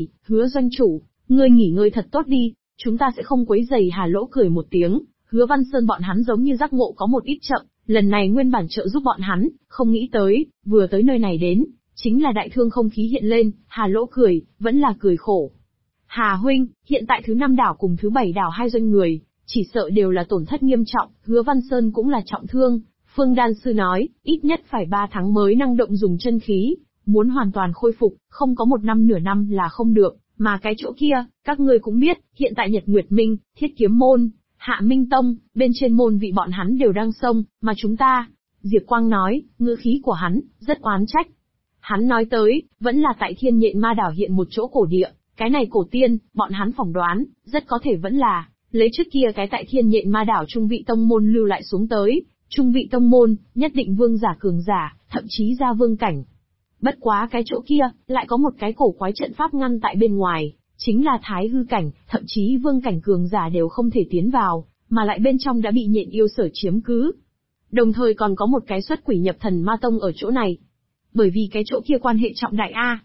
Hứa doanh chủ, ngươi nghỉ ngơi thật tốt đi, chúng ta sẽ không quấy rầy. Hà Lỗ cười một tiếng, Hứa Văn Sơn bọn hắn giống như giác ngộ có một ít chậm, lần này nguyên bản trợ giúp bọn hắn, không nghĩ tới, vừa tới nơi này đến, chính là đại thương không khí hiện lên. Hà Lỗ cười, vẫn là cười khổ. Hà huynh, hiện tại thứ 5 đảo cùng thứ 7 đảo hai doanh người, chỉ sợ đều là tổn thất nghiêm trọng, Hứa Văn Sơn cũng là trọng thương. Phương Đan Sư nói, ít nhất phải 3 tháng mới năng động dùng chân khí, muốn hoàn toàn khôi phục, không có 1 năm nửa năm là không được, mà cái chỗ kia, các ngươi cũng biết, hiện tại Nhật Nguyệt Minh, Thiết Kiếm Môn, Hạ Minh Tông, bên trên môn vị bọn hắn đều đang xông, mà chúng ta, Diệp Quang nói, ngữ khí của hắn, rất oán trách. Hắn nói tới, vẫn là tại Thiên Nhện Ma Đảo hiện một chỗ cổ địa, cái này cổ tiên, bọn hắn phỏng đoán, rất có thể vẫn là, lấy trước kia cái tại Thiên Nhện Ma Đảo trung vị tông môn lưu lại xuống tới, trung vị tông môn, nhất định vương giả cường giả, thậm chí ra vương cảnh. Bất quá cái chỗ kia, lại có một cái cổ quái trận pháp ngăn tại bên ngoài, chính là thái hư cảnh, thậm chí vương cảnh cường giả đều không thể tiến vào, mà lại bên trong đã bị nhện yêu sở chiếm cứ. Đồng thời còn có một cái xuất quỷ nhập thần ma tông ở chỗ này. Bởi vì cái chỗ kia quan hệ trọng đại a.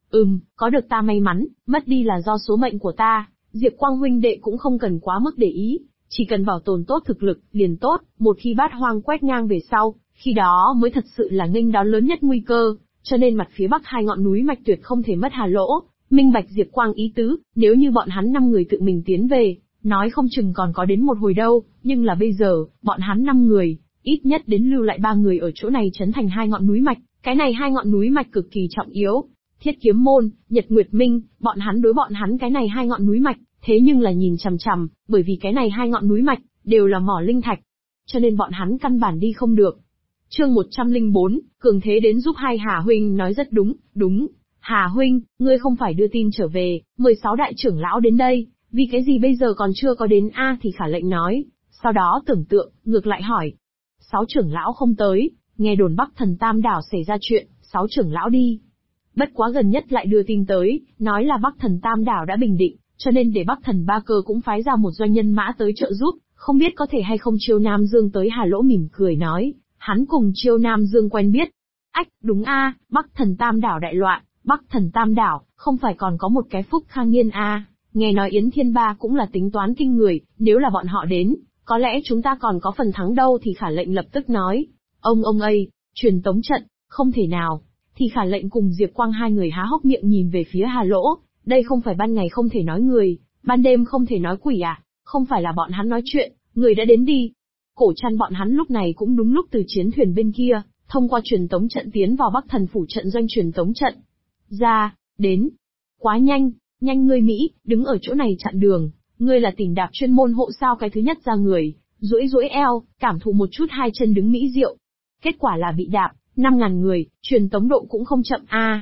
Có được ta may mắn, mất đi là do số mệnh của ta, Diệp Quang huynh đệ cũng không cần quá mức để ý, chỉ cần bảo tồn tốt thực lực, liền tốt, một khi bát hoang quét ngang về sau, khi đó mới thật sự là nghênh đón lớn nhất nguy cơ, cho nên mặt phía bắc hai ngọn núi mạch tuyệt không thể mất. Hà Lỗ, minh bạch Diệp Quang ý tứ, nếu như bọn hắn 5 người tự mình tiến về, nói không chừng còn có đến một hồi đâu, nhưng là bây giờ, bọn hắn 5 người, ít nhất đến lưu lại 3 người ở chỗ này trấn thành hai ngọn núi mạch, cái này hai ngọn núi mạch cực kỳ trọng yếu. Thiết Kiếm Môn, Nhật Nguyệt Minh, bọn hắn đối bọn hắn cái này hai ngọn núi mạch, thế nhưng là nhìn chằm chằm, bởi vì cái này hai ngọn núi mạch, đều là mỏ linh thạch. Cho nên bọn hắn căn bản đi không được. Chương 104, cường thế đến giúp hai. Hà huynh nói rất đúng, đúng. Hà huynh, ngươi không phải đưa tin trở về, 16 đại trưởng lão đến đây, vì cái gì bây giờ còn chưa có đến a? Thì Khả Lệnh nói, sau đó tưởng tượng, ngược lại hỏi. 6 trưởng lão không tới, nghe đồn Bắc Thần Tam đảo xảy ra chuyện, 6 trưởng lão đi. Bất quá gần nhất lại đưa tin tới, nói là Bắc Thần Tam đảo đã bình định, cho nên để Bắc Thần Ba Cơ cũng phái ra một doanh nhân mã tới trợ giúp, không biết có thể hay không Chiêu Nam Dương tới. Hà Lỗ mỉm cười nói, hắn cùng Chiêu Nam Dương quen biết. Ách, đúng a, Bắc Thần Tam đảo đại loạn, Bắc Thần Tam đảo, không phải còn có một cái Phúc Khang Niên a? Nghe nói Yến Thiên Ba cũng là tính toán kinh người, nếu là bọn họ đến, có lẽ chúng ta còn có phần thắng đâu. Thì Khả Lệnh lập tức nói, ông ơi, truyền tống trận, không thể nào. Thì Khả Lệnh cùng Diệp Quang hai người há hốc miệng nhìn về phía Hà Lỗ, đây không phải ban ngày không thể nói người, ban đêm không thể nói quỷ à? Không phải là bọn hắn nói chuyện, người đã đến đi. Cổ Trăn bọn hắn lúc này cũng đúng lúc từ chiến thuyền bên kia, thông qua truyền tống trận tiến vào Bắc Thần phủ trận doanh truyền tống trận. Ra, đến. Quá nhanh, nhanh ngươi Mỹ, đứng ở chỗ này chặn đường, ngươi là tỉnh đạp chuyên môn hộ sao? Cái thứ nhất ra người, duỗi eo, cảm thụ một chút hai chân đứng mỹ diệu. Kết quả là bị đạp, 5.000 người, truyền tống độ cũng không chậm a.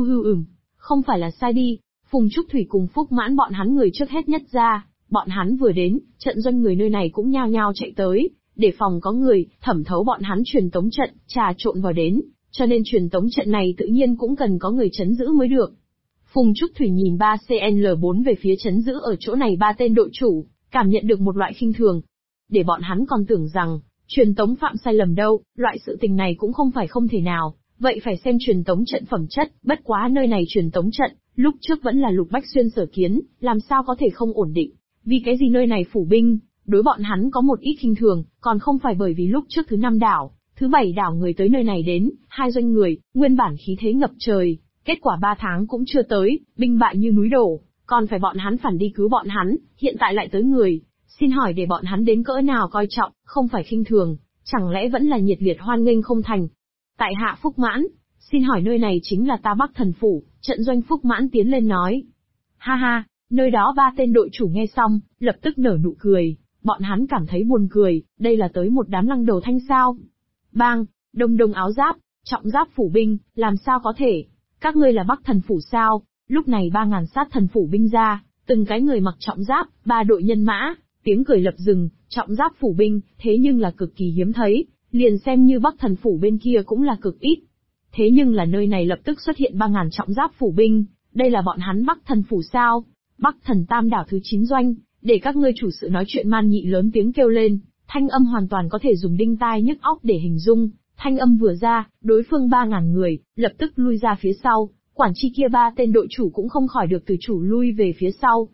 Không phải là sai đi. Phùng Trúc Thủy cùng Phúc Mãn bọn hắn người trước hết nhất ra, bọn hắn vừa đến, trận doanh người nơi này cũng nhao nhao chạy tới, để phòng có người thẩm thấu bọn hắn truyền tống trận, trà trộn vào đến, cho nên truyền tống trận này tự nhiên cũng cần có người chấn giữ mới được. Phùng Trúc Thủy nhìn 3CL4 về phía chấn giữ ở chỗ này 3 tên đội chủ, cảm nhận được một loại khinh thường. Để bọn hắn còn tưởng rằng, truyền tống phạm sai lầm đâu, loại sự tình này cũng không phải không thể nào, vậy phải xem truyền tống trận phẩm chất, bất quá nơi này truyền tống trận, lúc trước vẫn là Lục Bách Xuyên sở kiến, làm sao có thể không ổn định, vì cái gì nơi này phủ binh, đối bọn hắn có một ít khinh thường, còn không phải bởi vì lúc trước thứ 5 đảo, thứ 7 đảo người tới nơi này đến, hai doanh người, nguyên bản khí thế ngập trời, kết quả 3 tháng cũng chưa tới, binh bại như núi đổ, còn phải bọn hắn phản đi cứu bọn hắn, hiện tại lại tới người, xin hỏi để bọn hắn đến cỡ nào coi trọng, không phải khinh thường, chẳng lẽ vẫn là nhiệt liệt hoan nghênh không thành? Tại hạ Phúc Mãn, xin hỏi nơi này chính là ta Bắc Thần phủ, trận doanh. Phúc Mãn tiến lên nói. Ha ha, nơi đó 3 tên đội chủ nghe xong, lập tức nở nụ cười, bọn hắn cảm thấy buồn cười, đây là tới một đám lăng đầu thanh sao. Bang, đông áo giáp, trọng giáp phủ binh, làm sao có thể, các ngươi là Bắc Thần phủ sao? Lúc này 3.000 sát thần phủ binh ra, từng cái người mặc trọng giáp, 3 đội nhân mã, tiếng cười lập rừng, trọng giáp phủ binh, thế nhưng là cực kỳ hiếm thấy, liền xem như Bắc Thần phủ bên kia cũng là cực ít. Thế nhưng là nơi này lập tức xuất hiện 3.000 trọng giáp phủ binh, đây là bọn hắn Bắc Thần phủ sao? Bắc Thần Tam đảo thứ 9 doanh, để các ngươi chủ sự nói chuyện man nhị lớn tiếng kêu lên, thanh âm hoàn toàn có thể dùng đinh tai nhức óc để hình dung, thanh âm vừa ra, đối phương 3.000 người, lập tức lui ra phía sau, Quản chi kia ba tên đội chủ cũng không khỏi được từ chủ lui về phía sau.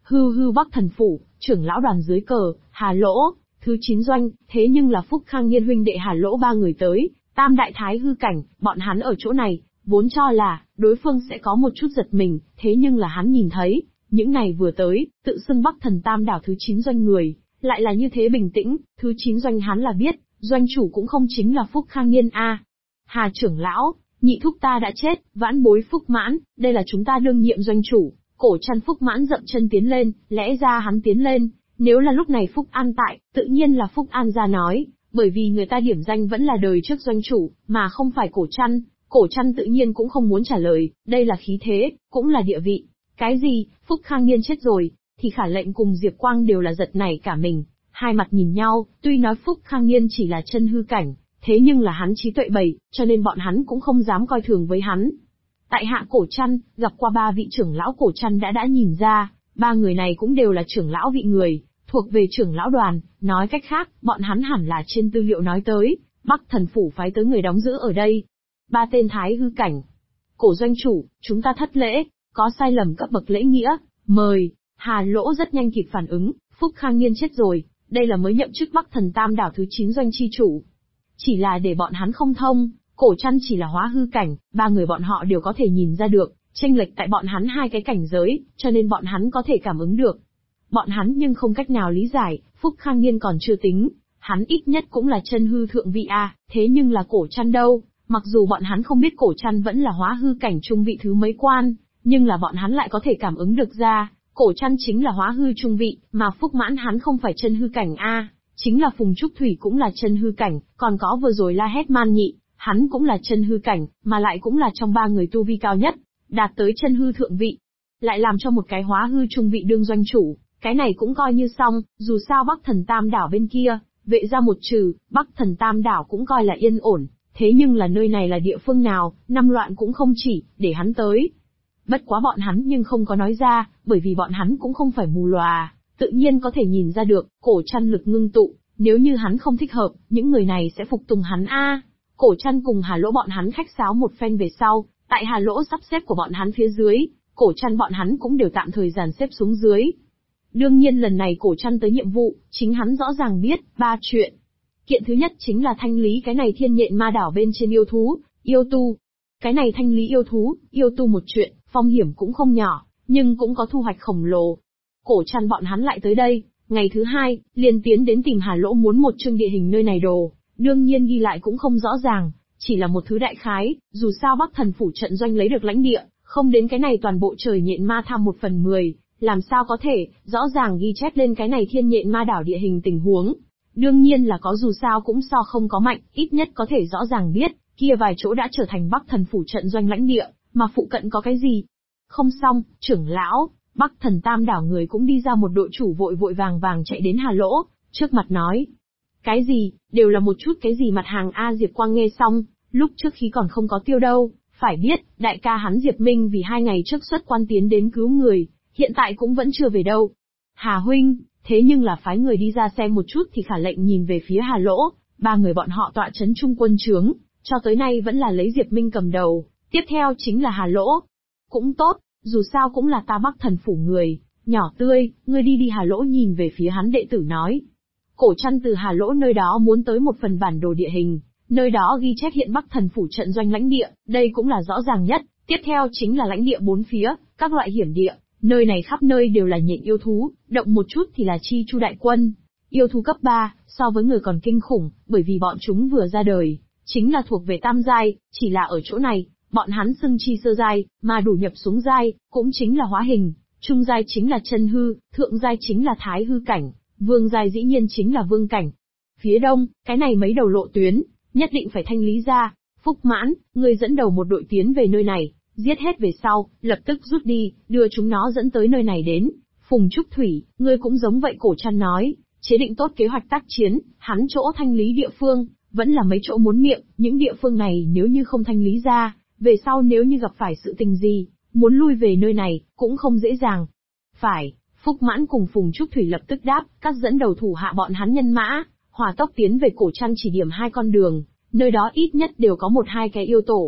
Hư Bắc Thần Phủ, trưởng lão đoàn dưới cờ, Hà Lỗ, thứ 9 doanh, thế nhưng là Phúc Khang Niên huynh đệ Hà Lỗ ba người tới, tam đại thái hư cảnh, bọn hắn ở chỗ này, vốn cho là, đối phương sẽ có một chút giật mình, thế nhưng là hắn nhìn thấy, những này vừa tới, tự xưng Bắc Thần Tam đảo thứ 9 doanh người, lại là như thế bình tĩnh, thứ 9 doanh hắn là biết, doanh chủ cũng không chính là Phúc Khang Niên a. Hà trưởng lão, nhị thúc ta đã chết, vãn bối Phúc Mãn, đây là chúng ta đương nhiệm doanh chủ. Cổ Trăn Phúc Mãn dậm chân tiến lên, lẽ ra hắn tiến lên, nếu là lúc này Phúc An tại, tự nhiên là Phúc An ra nói, bởi vì người ta điểm danh vẫn là đời trước doanh chủ, mà không phải Cổ Trăn. Cổ Trăn tự nhiên cũng không muốn trả lời, đây là khí thế, cũng là địa vị. Cái gì, Phúc Khang Niên chết rồi, thì Khả Lệnh cùng Diệp Quang đều là giật nảy cả mình, hai mặt nhìn nhau, tuy nói Phúc Khang Niên chỉ là chân hư cảnh, thế nhưng là hắn trí tuệ bầy, cho nên bọn hắn cũng không dám coi thường với hắn. Tại hạ Cổ Trăn, gặp qua ba vị trưởng lão Cổ Trăn đã nhìn ra, ba người này cũng đều là trưởng lão vị người, thuộc về trưởng lão đoàn, nói cách khác, bọn hắn hẳn là trên tư liệu nói tới, Bắc Thần Phủ phái tới người đóng giữ ở đây. Ba tên thái hư cảnh. Cổ doanh chủ, chúng ta thất lễ, có sai lầm cấp bậc lễ nghĩa, mời. Hà Lỗ rất nhanh kịp phản ứng, Phúc Khang Niên chết rồi, đây là mới nhậm chức Bắc Thần Tam đảo thứ 9 doanh chi chủ. Chỉ là để bọn hắn không thông, Cổ Trăn chỉ là hóa hư cảnh, ba người bọn họ đều có thể nhìn ra được, chênh lệch tại bọn hắn hai cái cảnh giới, cho nên bọn hắn có thể cảm ứng được. Bọn hắn nhưng không cách nào lý giải, Phúc Khang Niên còn chưa tính, hắn ít nhất cũng là chân hư thượng vị a, thế nhưng là Cổ Trăn đâu, mặc dù bọn hắn không biết Cổ Trăn vẫn là hóa hư cảnh trung vị thứ mấy quan, nhưng là bọn hắn lại có thể cảm ứng được ra, Cổ Trăn chính là hóa hư trung vị, mà Phúc Mãn hắn không phải chân hư cảnh a, chính là Phùng Trúc Thủy cũng là chân hư cảnh, còn có vừa rồi La Hét Man Nhị, hắn cũng là chân hư cảnh, mà lại cũng là trong ba người tu vi cao nhất, đạt tới chân hư thượng vị. Lại làm cho một cái hóa hư trung vị đương doanh chủ, cái này cũng coi như xong, dù sao Bắc Thần Tam đảo bên kia, vệ ra một trừ, Bắc Thần Tam đảo cũng coi là yên ổn, thế nhưng là nơi này là địa phương nào, năm loạn cũng không chỉ, để hắn tới. Bất quá bọn hắn nhưng không có nói ra, bởi vì bọn hắn cũng không phải mù lòa, tự nhiên có thể nhìn ra được, Cổ Trăn lực ngưng tụ, nếu như hắn không thích hợp, những người này sẽ phục tùng hắn a. Cổ Trăn cùng Hà Lỗ bọn hắn khách sáo một phen về sau, tại Hà Lỗ sắp xếp của bọn hắn phía dưới, Cổ Trăn bọn hắn cũng đều tạm thời dàn xếp xuống dưới. Đương nhiên lần này Cổ Trăn tới nhiệm vụ, chính hắn rõ ràng biết, ba chuyện. Kiện thứ nhất chính là thanh lý cái này thiên nhện ma đảo bên trên yêu thú, yêu tu. Cái này thanh lý yêu thú, yêu tu một chuyện, phong hiểm cũng không nhỏ, nhưng cũng có thu hoạch khổng lồ. Cổ Trăn bọn hắn lại tới đây, ngày thứ hai, liền tiến đến tìm Hà Lỗ muốn một chương địa hình nơi này đồ. Đương nhiên ghi lại cũng không rõ ràng, chỉ là một thứ đại khái, dù sao Bắc Thần Phủ trận doanh lấy được lãnh địa, không đến cái này toàn bộ trời nhện ma tham 1/10, làm sao có thể, rõ ràng ghi chép lên cái này thiên nhện ma đảo địa hình tình huống. Đương nhiên là có dù sao cũng so không có mạnh, ít nhất có thể rõ ràng biết, kia vài chỗ đã trở thành Bắc Thần Phủ trận doanh lãnh địa, mà phụ cận có cái gì. Không xong, trưởng lão, Bắc Thần Tam đảo người cũng đi ra một đội chủ vội vội vàng vàng chạy đến Hà Lỗ, trước mặt nói. Cái gì, đều là một chút cái gì mặt hàng A. Diệp Quang nghe xong, lúc trước khí còn không có tiêu đâu, phải biết, đại ca hắn Diệp Minh vì 2 ngày trước xuất quan tiến đến cứu người, hiện tại cũng vẫn chưa về đâu. Hà huynh, thế nhưng là phái người đi ra xem một chút thì Khả Lệnh nhìn về phía Hà Lỗ, ba người bọn họ tọa trấn trung quân trướng, cho tới nay vẫn là lấy Diệp Minh cầm đầu, tiếp theo chính là Hà Lỗ. Cũng tốt, dù sao cũng là ta Bắc Thần Phủ người, nhỏ tươi, ngươi đi Hà Lỗ nhìn về phía hắn đệ tử nói. Cổ Trăn từ Hà Lỗ nơi đó muốn tới một phần bản đồ địa hình, nơi đó ghi chép hiện Bắc Thần Phủ trận doanh lãnh địa, đây cũng là rõ ràng nhất, tiếp theo chính là lãnh địa bốn phía, các loại hiểm địa, nơi này khắp nơi đều là nhện yêu thú, động một chút thì là chi chu đại quân. Yêu thú cấp 3, so với người còn kinh khủng, bởi vì bọn chúng vừa ra đời, chính là thuộc về tam giai, chỉ là ở chỗ này, bọn hắn xưng chi sơ giai, mà đủ nhập xuống giai, cũng chính là hóa hình, trung giai chính là chân hư, thượng giai chính là thái hư cảnh. Vương giai dĩ nhiên chính là vương cảnh. Phía đông, cái này mấy đầu lộ tuyến, nhất định phải thanh lý ra. Phúc Mãn, ngươi dẫn đầu một đội tiến về nơi này, giết hết về sau, lập tức rút đi, đưa chúng nó dẫn tới nơi này đến. Phùng Trúc Thủy, ngươi cũng giống vậy. Cổ Trăn nói, chế định tốt kế hoạch tác chiến, hắn chỗ thanh lý địa phương, vẫn là mấy chỗ muốn miệng, những địa phương này nếu như không thanh lý ra, về sau nếu như gặp phải sự tình gì, muốn lui về nơi này, cũng không dễ dàng. Phải. Phúc Mãn cùng Phùng Trúc Thủy lập tức đáp, các dẫn đầu thủ hạ bọn hắn nhân mã, hỏa tốc tiến về Cổ Trăn chỉ điểm 2 con đường, nơi đó ít nhất đều có 1-2 cái yêu tổ.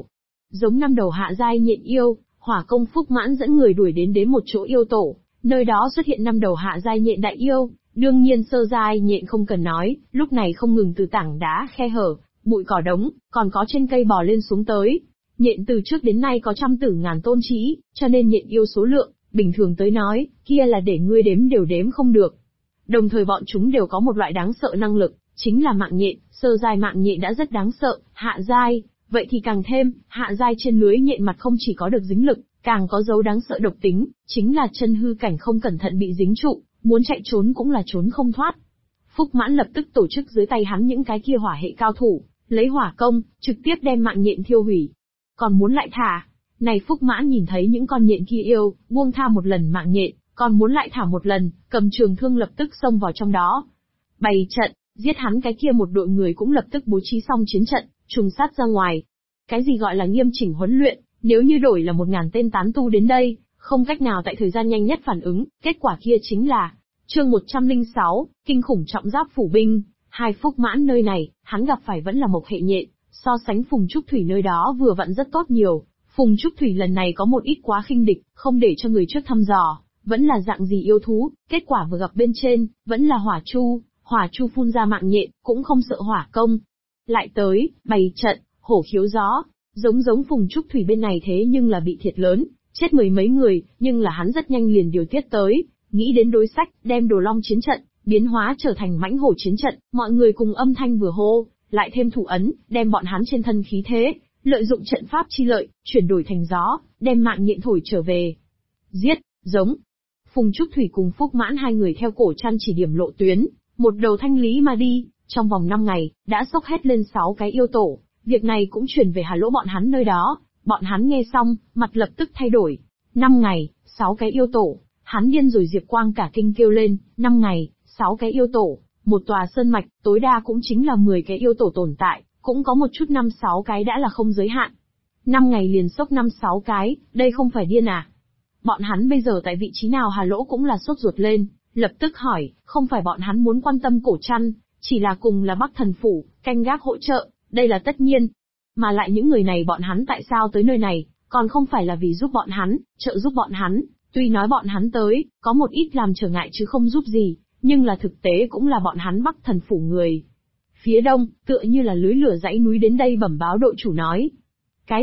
giống năm đầu hạ giai nhện yêu, Hỏa Công Phúc Mãn dẫn người đuổi đến một chỗ yêu tổ, nơi đó xuất hiện năm đầu hạ giai nhện đại yêu, đương nhiên sơ giai nhện không cần nói, lúc này không ngừng từ tảng đá khe hở, bụi cỏ đống, còn có trên cây bò lên xuống tới. Nhện từ trước đến nay có trăm tử ngàn tôn trí, cho nên nhện yêu số lượng, bình thường tới nói, kia là để ngươi đếm đều đếm không được. Đồng thời bọn chúng đều có một loại đáng sợ năng lực, chính là mạng nhện, sơ giai mạng nhện đã rất đáng sợ, hạ giai, vậy thì càng thêm, hạ giai trên lưới nhện mặt không chỉ có được dính lực, càng có dấu đáng sợ độc tính, chính là chân hư cảnh không cẩn thận bị dính trụ, muốn chạy trốn cũng là trốn không thoát. Phúc Mãn lập tức tổ chức dưới tay hắn những cái kia hỏa hệ cao thủ, lấy hỏa công, trực tiếp đem mạng nhện thiêu hủy. Còn muốn lại thả. Này Phúc Mãn nhìn thấy những con nhện kia yêu, buông tha một lần mạng nhện, còn muốn lại thả một lần, cầm trường thương lập tức xông vào trong đó. Bày trận, giết hắn cái kia một đội người cũng lập tức bố trí xong chiến trận, trùng sát ra ngoài. Cái gì gọi là nghiêm chỉnh huấn luyện, nếu như đổi là 1000 tên tán tu đến đây, không cách nào tại thời gian nhanh nhất phản ứng, kết quả kia chính là chương 106, kinh khủng trọng giáp phủ binh. Hai Phúc Mãn nơi này, hắn gặp phải vẫn là mộc hệ nhện, so sánh Phùng Trúc Thủy nơi đó vừa vặn rất tốt nhiều. Phùng Trúc Thủy lần này có một ít quá khinh địch, không để cho người trước thăm dò, vẫn là dạng gì yêu thú, kết quả vừa gặp bên trên, vẫn là hỏa chu phun ra mạng nhện, cũng không sợ hỏa công. Lại tới, bày trận, hổ khiếu gió, giống Phùng Trúc Thủy bên này thế nhưng là bị thiệt lớn, chết mười mấy người, nhưng là hắn rất nhanh liền điều tiết tới, nghĩ đến đối sách, đem Đồ Long chiến trận, biến hóa trở thành mãnh hổ chiến trận, mọi người cùng âm thanh vừa hô, lại thêm thủ ấn, đem bọn hắn trên thân khí thế, lợi dụng trận pháp chi lợi, chuyển đổi thành gió, đem mạng nhện thổi trở về. Giết, giống. Phùng Trúc Thủy cùng Phúc Mãn hai người theo cổ chăn chỉ điểm lộ tuyến, một đầu thanh lý mà đi, trong vòng 5 ngày, đã xốc hết lên 6 cái yêu tổ, việc này cũng truyền về Hà Lỗ bọn hắn nơi đó, bọn hắn nghe xong, mặt lập tức thay đổi. 5 ngày, 6 cái yêu tổ, hắn điên rồi. Diệp Quang cả kinh kêu lên, 5 ngày, 6 cái yêu tổ, một tòa sơn mạch, tối đa cũng chính là 10 cái yêu tổ tồn tại, cũng có một chút 5-6 cái đã là không giới hạn. 5 ngày liền sốc 5-6 cái, đây không phải điên à? Bọn hắn bây giờ tại vị trí nào? Hà Lỗ cũng là sốt ruột lên, lập tức hỏi, không phải bọn hắn muốn quan tâm cổ chăn, chỉ là cùng là Bắc Thần Phủ, canh gác hỗ trợ, đây là tất nhiên. Mà lại những người này bọn hắn tại sao tới nơi này, còn không phải là vì giúp bọn hắn, trợ giúp bọn hắn, tuy nói bọn hắn tới, có một ít làm trở ngại chứ không giúp gì, nhưng là thực tế cũng là bọn hắn Bắc Thần Phủ người. Phía đông, tựa như là lưới lửa dãy núi đến đây bẩm báo đội chủ nói. Cái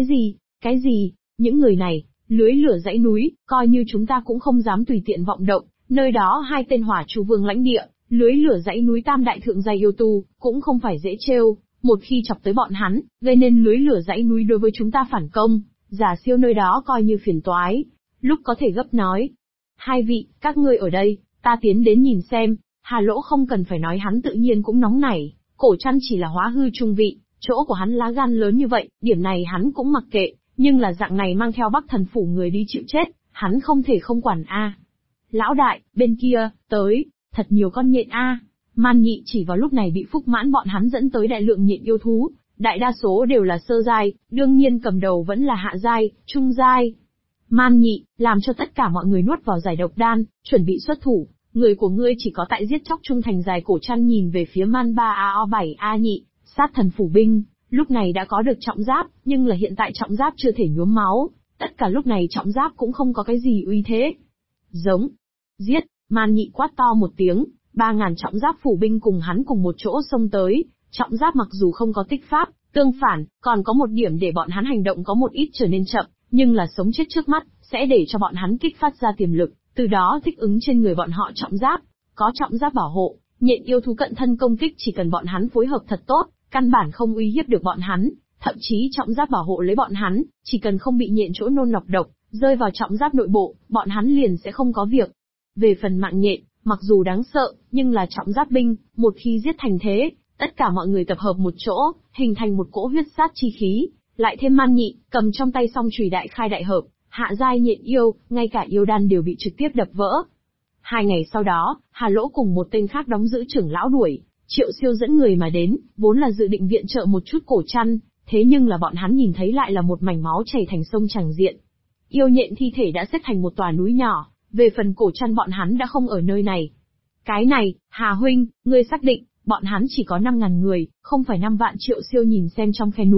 gì, những người này, lưới lửa dãy núi, coi như chúng ta cũng không dám tùy tiện vọng động, nơi đó 2 tên hỏa chu vương lãnh địa, lưới lửa dãy núi tam đại thượng giai yêu tu, cũng không phải dễ trêu, một khi chọc tới bọn hắn, gây nên lưới lửa dãy núi đối với chúng ta phản công, giả siêu nơi đó coi như phiền toái. Lúc có thể gấp nói, 2 vị, các ngươi ở đây, ta tiến đến nhìn xem. Hà Lỗ không cần phải nói hắn tự nhiên cũng nóng nảy, cổ chăn chỉ là hóa hư trung vị, chỗ của hắn lá gan lớn như vậy, điểm này hắn cũng mặc kệ, nhưng là dạng này mang theo Bắc Thần Phủ người đi chịu chết, hắn không thể không quản a. Lão đại, bên kia, tới, thật nhiều con nhện a. Man Nhị chỉ vào lúc này bị Phúc Mãn bọn hắn dẫn tới đại lượng nhện yêu thú, đại đa số đều là sơ giai, đương nhiên cầm đầu vẫn là hạ giai, trung giai. Man Nhị, làm cho tất cả mọi người nuốt vào giải độc đan, chuẩn bị xuất thủ, người của ngươi chỉ có tại giết chóc trung thành. Dài cổ chăn nhìn về phía Man 3AO7A Nhị, sát thần phủ binh, lúc này đã có được trọng giáp, nhưng là hiện tại trọng giáp chưa thể nhuốm máu, tất cả lúc này trọng giáp cũng không có cái gì uy thế. Giống, giết, Man Nhị quát to một tiếng, 3000 trọng giáp phủ binh cùng hắn cùng một chỗ xông tới, trọng giáp mặc dù không có tích pháp, tương phản, còn có một điểm để bọn hắn hành động có một ít trở nên chậm, nhưng là sống chết trước mắt, sẽ để cho bọn hắn kích phát ra tiềm lực, từ đó thích ứng trên người bọn họ trọng giáp, có trọng giáp bảo hộ, nhện yêu thú cận thân công kích chỉ cần bọn hắn phối hợp thật tốt, căn bản không uy hiếp được bọn hắn, thậm chí trọng giáp bảo hộ lấy bọn hắn, chỉ cần không bị nhện chỗ nôn nọc độc, rơi vào trọng giáp nội bộ, bọn hắn liền sẽ không có việc. Về phần mạng nhện, mặc dù đáng sợ, nhưng là trọng giáp binh, một khi giết thành thế, tất cả mọi người tập hợp một chỗ, hình thành một cỗ huyết sát chi khí, lại thêm Man Nhị, cầm trong tay song chùy đại khai đại hợp, hạ giai nhện yêu, ngay cả yêu đan đều bị trực tiếp đập vỡ. 2 ngày sau đó, Hà Lỗ cùng một tên khác đóng giữ trưởng lão đuổi, Triệu Siêu dẫn người mà đến, vốn là dự định viện trợ một chút cổ chăn, thế nhưng là bọn hắn nhìn thấy lại là một mảnh máu chảy thành sông chẳng diện. Yêu nhện thi thể đã xếp thành một tòa núi nhỏ, về phần cổ chăn bọn hắn đã không ở nơi này. Cái này, Hà huynh, ngươi xác định, bọn hắn chỉ có 5.000 người, không phải 5 vạn. Triệu Siêu nhìn xem trong khe núi,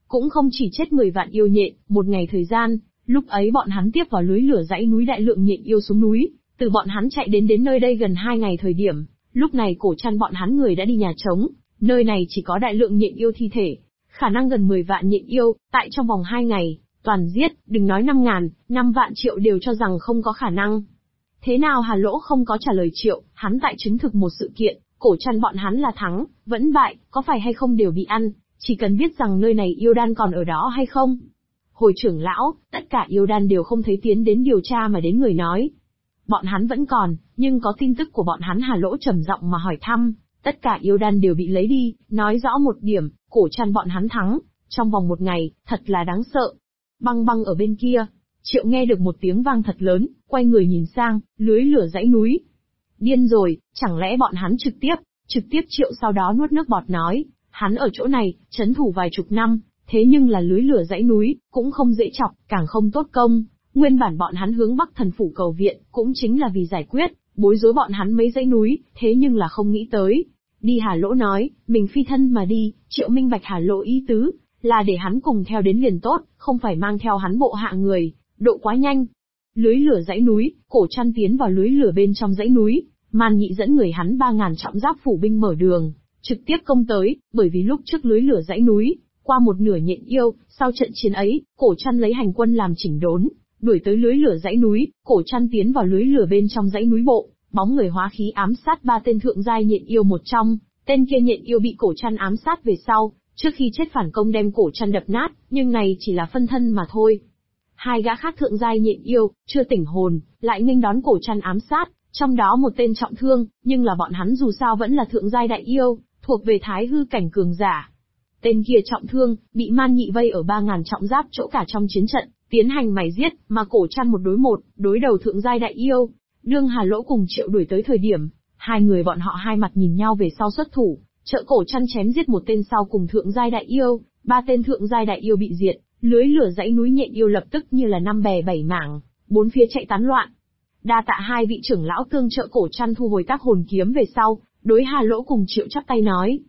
cũng không chỉ chết 10 vạn yêu nhện, một ngày thời gian, lúc ấy bọn hắn tiếp vào lưới lửa dãy núi đại lượng nhện yêu xuống núi, từ bọn hắn chạy đến nơi đây gần 2 ngày thời điểm, lúc này Cổ Trăn bọn hắn người đã đi nhà trống, nơi này chỉ có đại lượng nhện yêu thi thể, khả năng gần 10 vạn nhện yêu, tại trong vòng 2 ngày, toàn giết, đừng nói 5.000, 5 vạn Triệu đều cho rằng không có khả năng. Thế nào Hà Lỗ không có trả lời Triệu, hắn tại chứng thực một sự kiện, Cổ Trăn bọn hắn là thắng, vẫn bại, có phải hay không đều bị ăn, chỉ cần biết rằng nơi này yêu đan còn ở đó hay không. Hồi trưởng lão, tất cả yêu đan đều không thấy tiến đến điều tra mà đến người nói. Bọn hắn vẫn còn, nhưng có tin tức của bọn hắn. Hà Lỗ trầm giọng mà hỏi thăm, tất cả yêu đan đều bị lấy đi, nói rõ một điểm, Cổ Trăn bọn hắn thắng, trong vòng một ngày, thật là đáng sợ. Băng băng ở bên kia, Triệu nghe được một tiếng vang thật lớn, quay người nhìn sang, lưới lửa dãy núi. Điên rồi, chẳng lẽ bọn hắn trực tiếp Triệu sau đó nuốt nước bọt nói, hắn ở chỗ này, trấn thủ vài chục năm, thế nhưng là lưới lửa dãy núi, cũng không dễ chọc, càng không tốt công. Nguyên bản bọn hắn hướng Bắc Thần Phủ cầu viện, cũng chính là vì giải quyết, bối rối bọn hắn mấy dãy núi, thế nhưng là không nghĩ tới. Đi Hà Lỗ nói, mình phi thân mà đi, Triệu minh bạch Hà Lỗ ý tứ, là để hắn cùng theo đến liền tốt, không phải mang theo hắn bộ hạ người, độ quá nhanh. Lưới lửa dãy núi, Cổ Trăn tiến vào lưới lửa bên trong dãy núi, Man Nhị dẫn người hắn 3.000 trọng giáp phủ binh mở đường, trực tiếp công tới, bởi vì lúc trước lưới lửa dãy núi, qua một nửa nhện yêu, sau trận chiến ấy, Cổ Trăn lấy hành quân làm chỉnh đốn, đuổi tới lưới lửa dãy núi, Cổ Trăn tiến vào lưới lửa bên trong dãy núi bộ, bóng người hóa khí ám sát 3 tên thượng giai nhện yêu một trong, tên kia nhện yêu bị Cổ Trăn ám sát về sau, trước khi chết phản công đem Cổ Trăn đập nát, nhưng này chỉ là phân thân mà thôi. 2 gã khác thượng giai nhện yêu, chưa tỉnh hồn, lại nghênh đón Cổ Trăn ám sát, trong đó một tên trọng thương, nhưng là bọn hắn dù sao vẫn là thượng giai đại yêu, thuộc về thái hư cảnh cường giả. Tên kia trọng thương, bị Man Nhị vây ở 3.000 trọng giáp chỗ cả trong chiến trận, tiến hành mày giết, mà Cổ Trăn một đối đầu thượng giai đại yêu. Đương Hà Lỗ cùng Triệu đuổi tới thời điểm, hai người bọn họ hai mặt nhìn nhau về sau xuất thủ, trợ Cổ Trăn chém giết một tên sau cùng thượng giai đại yêu, 3 tên thượng giai đại yêu bị diệt, lưới lửa dãy núi nhện yêu lập tức như là 5 bè 7 mảng, bốn phía chạy tán loạn. Đa tạ hai vị trưởng lão tương trợ Cổ Trăn thu hồi tác hồn kiếm về sau, đối Hà Lỗ cùng Triệu chắp tay nói.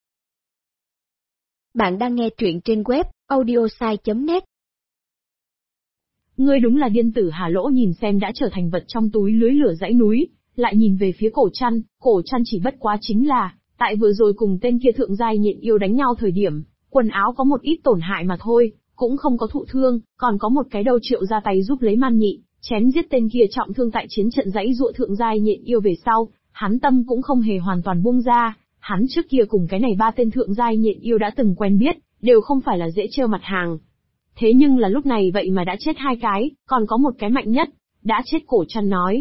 Bạn đang nghe truyện trên web audiosai.net. Ngươi đúng là điên tử. Hà Lỗ nhìn xem đã trở thành vật trong túi lưới lửa dãy núi, lại nhìn về phía Cổ Trăn chỉ bất quá chính là, tại vừa rồi cùng tên kia thượng giai nhện yêu đánh nhau thời điểm, quần áo có một ít tổn hại mà thôi, cũng không có thụ thương, còn có một cái đầu Triệu ra tay giúp lấy Man Nhị, chém giết tên kia trọng thương tại chiến trận dãy dụa thượng giai nhện yêu về sau, hắn tâm cũng không hề hoàn toàn buông ra, hắn trước kia cùng cái này 3 tên thượng giai nhện yêu đã từng quen biết, đều không phải là dễ trêu mặt hàng. Thế nhưng là lúc này vậy mà đã chết 2 cái, còn có một cái mạnh nhất, đã chết. Cổ Trăn nói.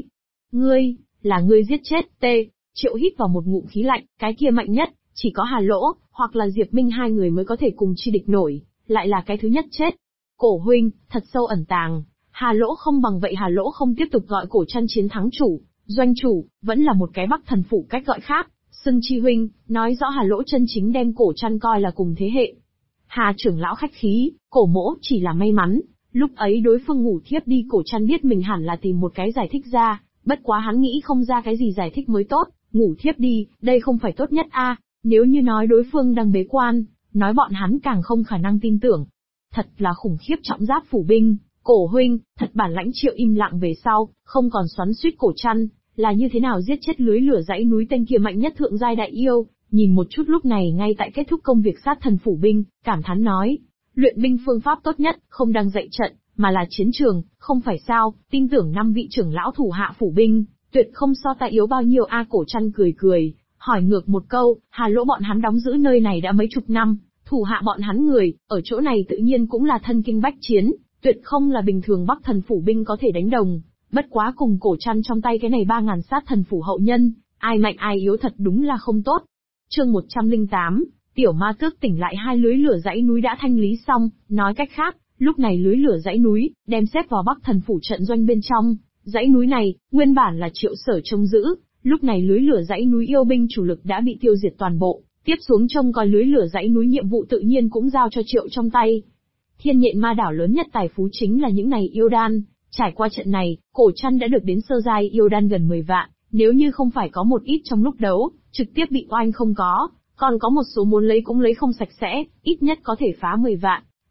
Là ngươi giết chết, Triệu hít vào một ngụm khí lạnh, cái kia mạnh nhất, chỉ có Hà Lỗ, hoặc là Diệp Minh hai người mới có thể cùng chi địch nổi, lại là cái thứ nhất chết. Cổ huynh, thật sâu ẩn tàng, Hà Lỗ không bằng vậy. Hà Lỗ không tiếp tục gọi Cổ Trăn chiến thắng chủ, doanh chủ, vẫn là một cái Bắc Thần Phủ cách gọi khác, xưng chi huynh, nói rõ Hà Lỗ chân chính đem Cổ Trăn coi là cùng thế hệ. Hà trưởng lão khách khí, Cổ mỗ chỉ là may mắn, lúc ấy đối phương ngủ thiếp đi. Cổ Trăn biết mình hẳn là tìm một cái giải thích ra, bất quá hắn nghĩ không ra cái gì giải thích mới tốt, ngủ thiếp đi, đây không phải tốt nhất a. Nếu như nói đối phương đang bế quan, nói bọn hắn càng không khả năng tin tưởng. Thật là khủng khiếp trọng giáp phủ binh, Cổ huynh, thật bản lãnh. Triệu im lặng về sau, không còn xoắn xuýt Cổ Trăn, là như thế nào giết chết lưới lửa dãy núi tên kia mạnh nhất thượng giai đại yêu, nhìn một chút lúc này ngay tại kết thúc công việc sát thần phủ binh, cảm thán nói, luyện binh phương pháp tốt nhất, không đang dạy trận, mà là chiến trường, không phải sao, tin tưởng 5 vị trưởng lão thủ hạ phủ binh, tuyệt không so ta yếu bao nhiêu a. Cổ Trăn cười, hỏi ngược một câu, Hà Lỗ bọn hắn đóng giữ nơi này đã mấy chục năm, thủ hạ bọn hắn người, ở chỗ này tự nhiên cũng là thân kinh bách chiến, tuyệt không là bình thường Bắc Thần phủ binh có thể đánh đồng. Bất quá cùng Cổ Trăn trong tay cái này 3.000 sát thần phủ hậu nhân, ai mạnh ai yếu thật đúng là không tốt. Chương 108, Tiểu Ma Tước tỉnh lại. Hai lưới lửa dãy núi đã thanh lý xong, nói cách khác, lúc này lưới lửa dãy núi, đem xếp vào Bắc Thần phủ trận doanh bên trong. Dãy núi này, nguyên bản là Triệu Sở trông giữ, lúc này lưới lửa dãy núi yêu binh chủ lực đã bị tiêu diệt toàn bộ, tiếp xuống trông coi lưới lửa dãy núi nhiệm vụ tự nhiên cũng giao cho Triệu trong tay. Thiên Nhện Ma đảo lớn nhất tài phú chính là những này yêu đan, trải qua trận này, Cổ Trăn đã được đến sơ giai yêu đan gần 10 vạn, nếu như không phải có một ít trong lúc đấu, trực tiếp bị oanh không có, còn có một số muốn lấy cũng lấy không sạch sẽ, ít nhất có thể phá 10 vạn,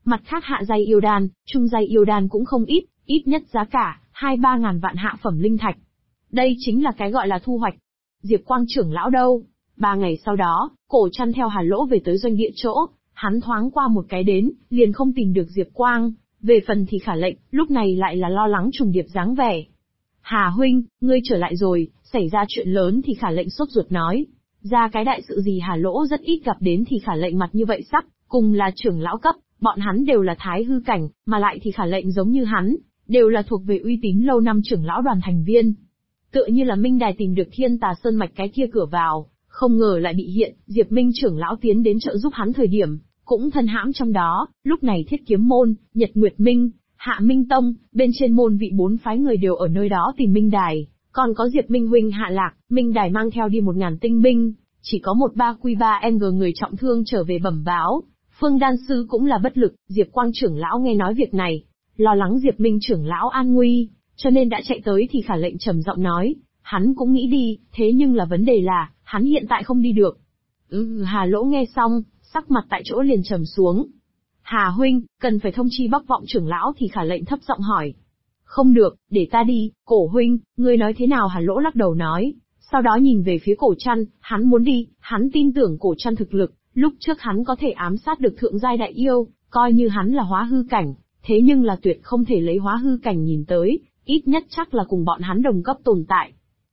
Mặt khác hạ giai yêu đan, trung giai yêu đan cũng không ít, ít nhất giá cả, 2-3 ngàn vạn hạ phẩm linh thạch. Đây chính là cái gọi là thu hoạch. Diệp Quang trưởng lão đâu? 3 ngày sau đó, Cổ Trăn theo Hà Lỗ về tới doanh địa chỗ, hắn thoáng qua một cái đến, liền không tìm được Diệp Quang. Về phần thì Khả Lệnh, lúc này lại là lo lắng trùng điệp dáng vẻ. Hà huynh, ngươi trở lại rồi, xảy ra chuyện lớn thì Khả Lệnh sốt ruột nói. Ra cái đại sự gì Hà Lỗ rất ít gặp đến thì Khả Lệnh mặt như vậy sắc, cùng là trưởng lão cấp, bọn hắn đều là thái hư cảnh, mà lại thì Khả Lệnh giống như hắn, đều là thuộc về uy tín lâu năm trưởng lão đoàn thành viên. Tựa như là Minh Đài tìm được Thiên Tà Sơn mạch cái kia cửa vào, không ngờ lại bị hiện, Diệp Minh trưởng lão tiến đến trợ giúp hắn thời điểm, cũng thân hãm trong đó, lúc này Thiết Kiếm môn, Nhật Nguyệt Minh, Hạ Minh Tông, bên trên môn vị 4 phái người đều ở nơi đó tìm Minh Đài, còn có Diệp Minh huynh hạ lạc, Minh Đài mang theo đi 1000 tinh binh, chỉ có một 3Q3Ng người trọng thương trở về bẩm báo. Phương Đan Sư cũng là bất lực, Diệp Quang trưởng lão nghe nói việc này, lo lắng Diệp Minh trưởng lão an nguy, cho nên đã chạy tới thì Khả Lệnh trầm giọng nói, hắn cũng nghĩ đi, thế nhưng là vấn đề là, hắn hiện tại không đi được. Hà Lỗ nghe xong, sắc mặt tại chỗ liền trầm xuống. Hà huynh, cần phải thông chi Bắc Vọng trưởng lão thì Khả Lệnh thấp giọng hỏi. Không được, để ta đi, Cổ huynh, ngươi nói thế nào Hà Lỗ lắc đầu nói. Sau đó nhìn về phía Cổ Trăn, hắn muốn đi, hắn tin tưởng Cổ Trăn thực lực, lúc trước hắn có thể ám sát được thượng giai đại yêu, coi như hắn là hóa hư cảnh, thế nhưng là tuyệt không thể lấy hóa hư cảnh nhìn tới, ít nhất chắc là cùng bọn hắn đồng cấp tồn tại.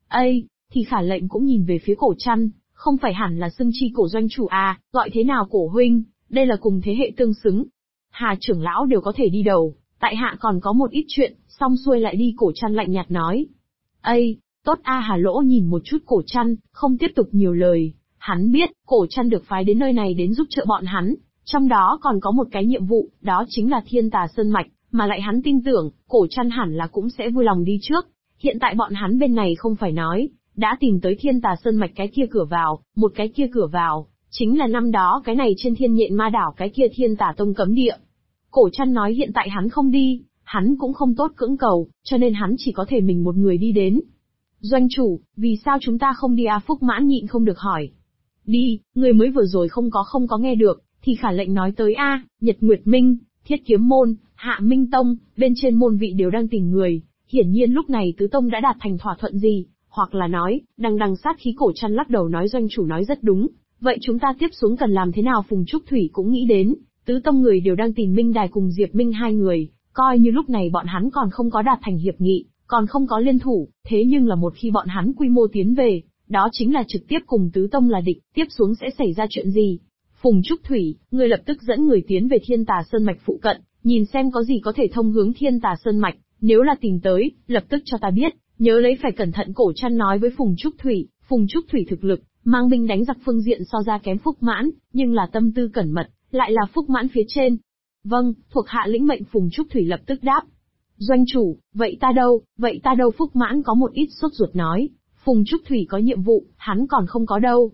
Thì Khả Lệnh cũng nhìn về phía Cổ Trăn, không phải hẳn là xưng chi Cổ doanh chủ à, gọi thế nào Cổ huynh, đây là cùng thế hệ tương xứng. Hà trưởng lão đều có thể đi đầu, tại hạ còn có một ít chuyện, xong xuôi lại đi. Cổ Trăn lạnh nhạt nói. Tốt a. Hà Lỗ nhìn một chút Cổ Trăn, không tiếp tục nhiều lời. Hắn biết, Cổ Trăn được phái đến nơi này đến giúp trợ bọn hắn, trong đó còn có một cái nhiệm vụ, đó chính là Thiên Tà Sơn mạch, mà lại hắn tin tưởng, Cổ Trăn hẳn là cũng sẽ vui lòng đi trước. Hiện tại bọn hắn bên này không phải nói, đã tìm tới Thiên Tà Sơn mạch cái kia cửa vào, một cái kia cửa vào, chính là năm đó cái này trên Thiên Nhện Ma đảo cái kia Thiên Tà Tông cấm địa. Cổ Trăn nói hiện tại hắn không đi, hắn cũng không tốt cưỡng cầu, cho nên hắn chỉ có thể mình một người đi đến. Doanh chủ, vì sao chúng ta không đi? Phúc Mãn nhịn không được hỏi. Đi, người mới vừa rồi không có nghe được, thì Khả Lệnh nói tới Nhật Nguyệt Minh, Thiết Kiếm môn, Hạ Minh Tông, bên trên môn vị đều đang tìm người, hiển nhiên lúc này tứ tông đã đạt thành thỏa thuận gì, hoặc là nói, đằng sát khí. Cổ Trăn lắc đầu nói doanh chủ nói rất đúng, vậy chúng ta tiếp xuống cần làm thế nào? Phùng Trúc Thủy cũng nghĩ đến, tứ tông người đều đang tìm Minh Đài cùng Diệp Minh hai người, coi như lúc này bọn hắn còn không có đạt thành hiệp nghị, còn không có liên thủ, thế nhưng là một khi bọn hắn quy mô tiến về, đó chính là trực tiếp cùng tứ tông là địch, tiếp xuống sẽ xảy ra chuyện gì? Phùng Trúc Thủy, ngươi lập tức dẫn người tiến về Thiên Tà Sơn mạch phụ cận, nhìn xem có gì có thể thông hướng Thiên Tà Sơn mạch, nếu là tìm tới, lập tức cho ta biết, nhớ lấy phải cẩn thận. Cổ Trăn nói với Phùng Trúc Thủy thực lực, mang binh đánh giặc phương diện so ra kém Phúc Mãn, nhưng là tâm tư cẩn mật, lại là Phúc Mãn phía trên. Vâng, thuộc hạ lĩnh mệnh. Phùng Trúc Thủy lập tức đáp. Doanh chủ, vậy ta đâu? Phúc Mãn có một ít sốt ruột nói, Phùng Trúc Thủy có nhiệm vụ, hắn còn không có đâu.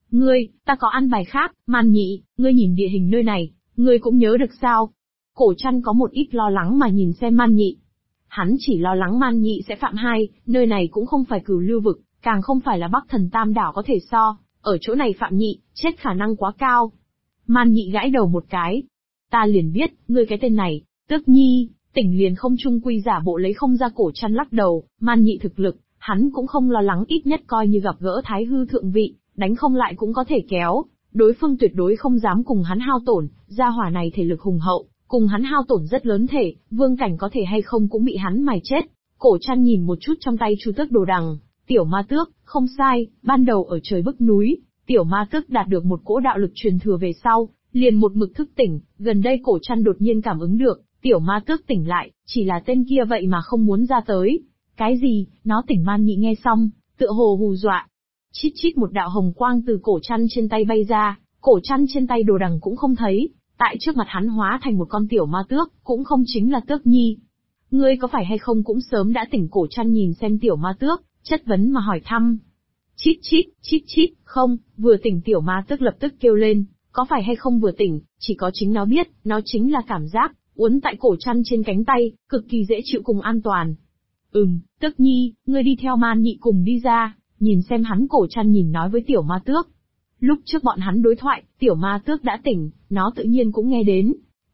Ta có ăn bài khác. Man Nhị, ngươi nhìn địa hình nơi này, ngươi cũng nhớ được sao? Cổ Trăn có một ít lo lắng mà nhìn xem Man Nhị. Hắn chỉ lo lắng Man Nhị sẽ phạm hai, nơi này cũng không phải Cửu Lưu vực, càng không phải là Bắc Thần Tam đảo có thể so, ở chỗ này phạm nhị, chết khả năng quá cao. Man Nhị gãi đầu một cái. Ta liền biết, ngươi cái tên này, Tước Nhi, tỉnh liền không trung quy giả bộ lấy không ra. Cổ Trăn lắc đầu, Man Nhị thực lực, hắn cũng không lo lắng, ít nhất coi như gặp gỡ Thái Hư thượng vị, đánh không lại cũng có thể kéo, đối phương tuyệt đối không dám cùng hắn hao tổn, gia hỏa này thể lực hùng hậu, cùng hắn hao tổn rất lớn thể, vương cảnh có thể hay không cũng bị hắn mài chết. Cổ Trăn nhìn một chút trong tay Chu Tước Đồ Đằng, Tiểu Ma Tước, không sai, ban đầu ở trời bức núi, Tiểu Ma Tước đạt được một cỗ đạo lực truyền thừa về sau, liền một mực thức tỉnh, gần đây Cổ Trăn đột nhiên cảm ứng được, Tiểu Ma Tước tỉnh lại, chỉ là tên kia vậy mà không muốn ra tới. Cái gì? Nó tỉnh? Man Nhị nghe xong, tựa hồ hù dọa. Chít chít một đạo hồng quang từ Cổ Trăn trên tay bay ra, Cổ Trăn trên tay đồ đằng cũng không thấy, tại trước mặt hắn hóa thành một con Tiểu Ma Tước, cũng không chính là Tước Nhi. Ngươi có phải hay không cũng sớm đã tỉnh? Cổ Trăn nhìn xem Tiểu Ma Tước, chất vấn mà hỏi thăm. Chít chít, không, vừa tỉnh. Tiểu Ma Tước lập tức kêu lên, có phải hay không vừa tỉnh, chỉ có chính nó biết, nó chính là cảm giác uốn tại Cổ Trăn trên cánh tay, cực kỳ dễ chịu cùng an toàn. Tước Nhi, ngươi đi theo Man Nhị cùng đi ra, nhìn xem hắn. Cổ Trăn nhìn nói với Tiểu Ma Tước. Lúc trước bọn hắn đối thoại, Tiểu Ma Tước đã tỉnh, nó tự nhiên cũng nghe đến.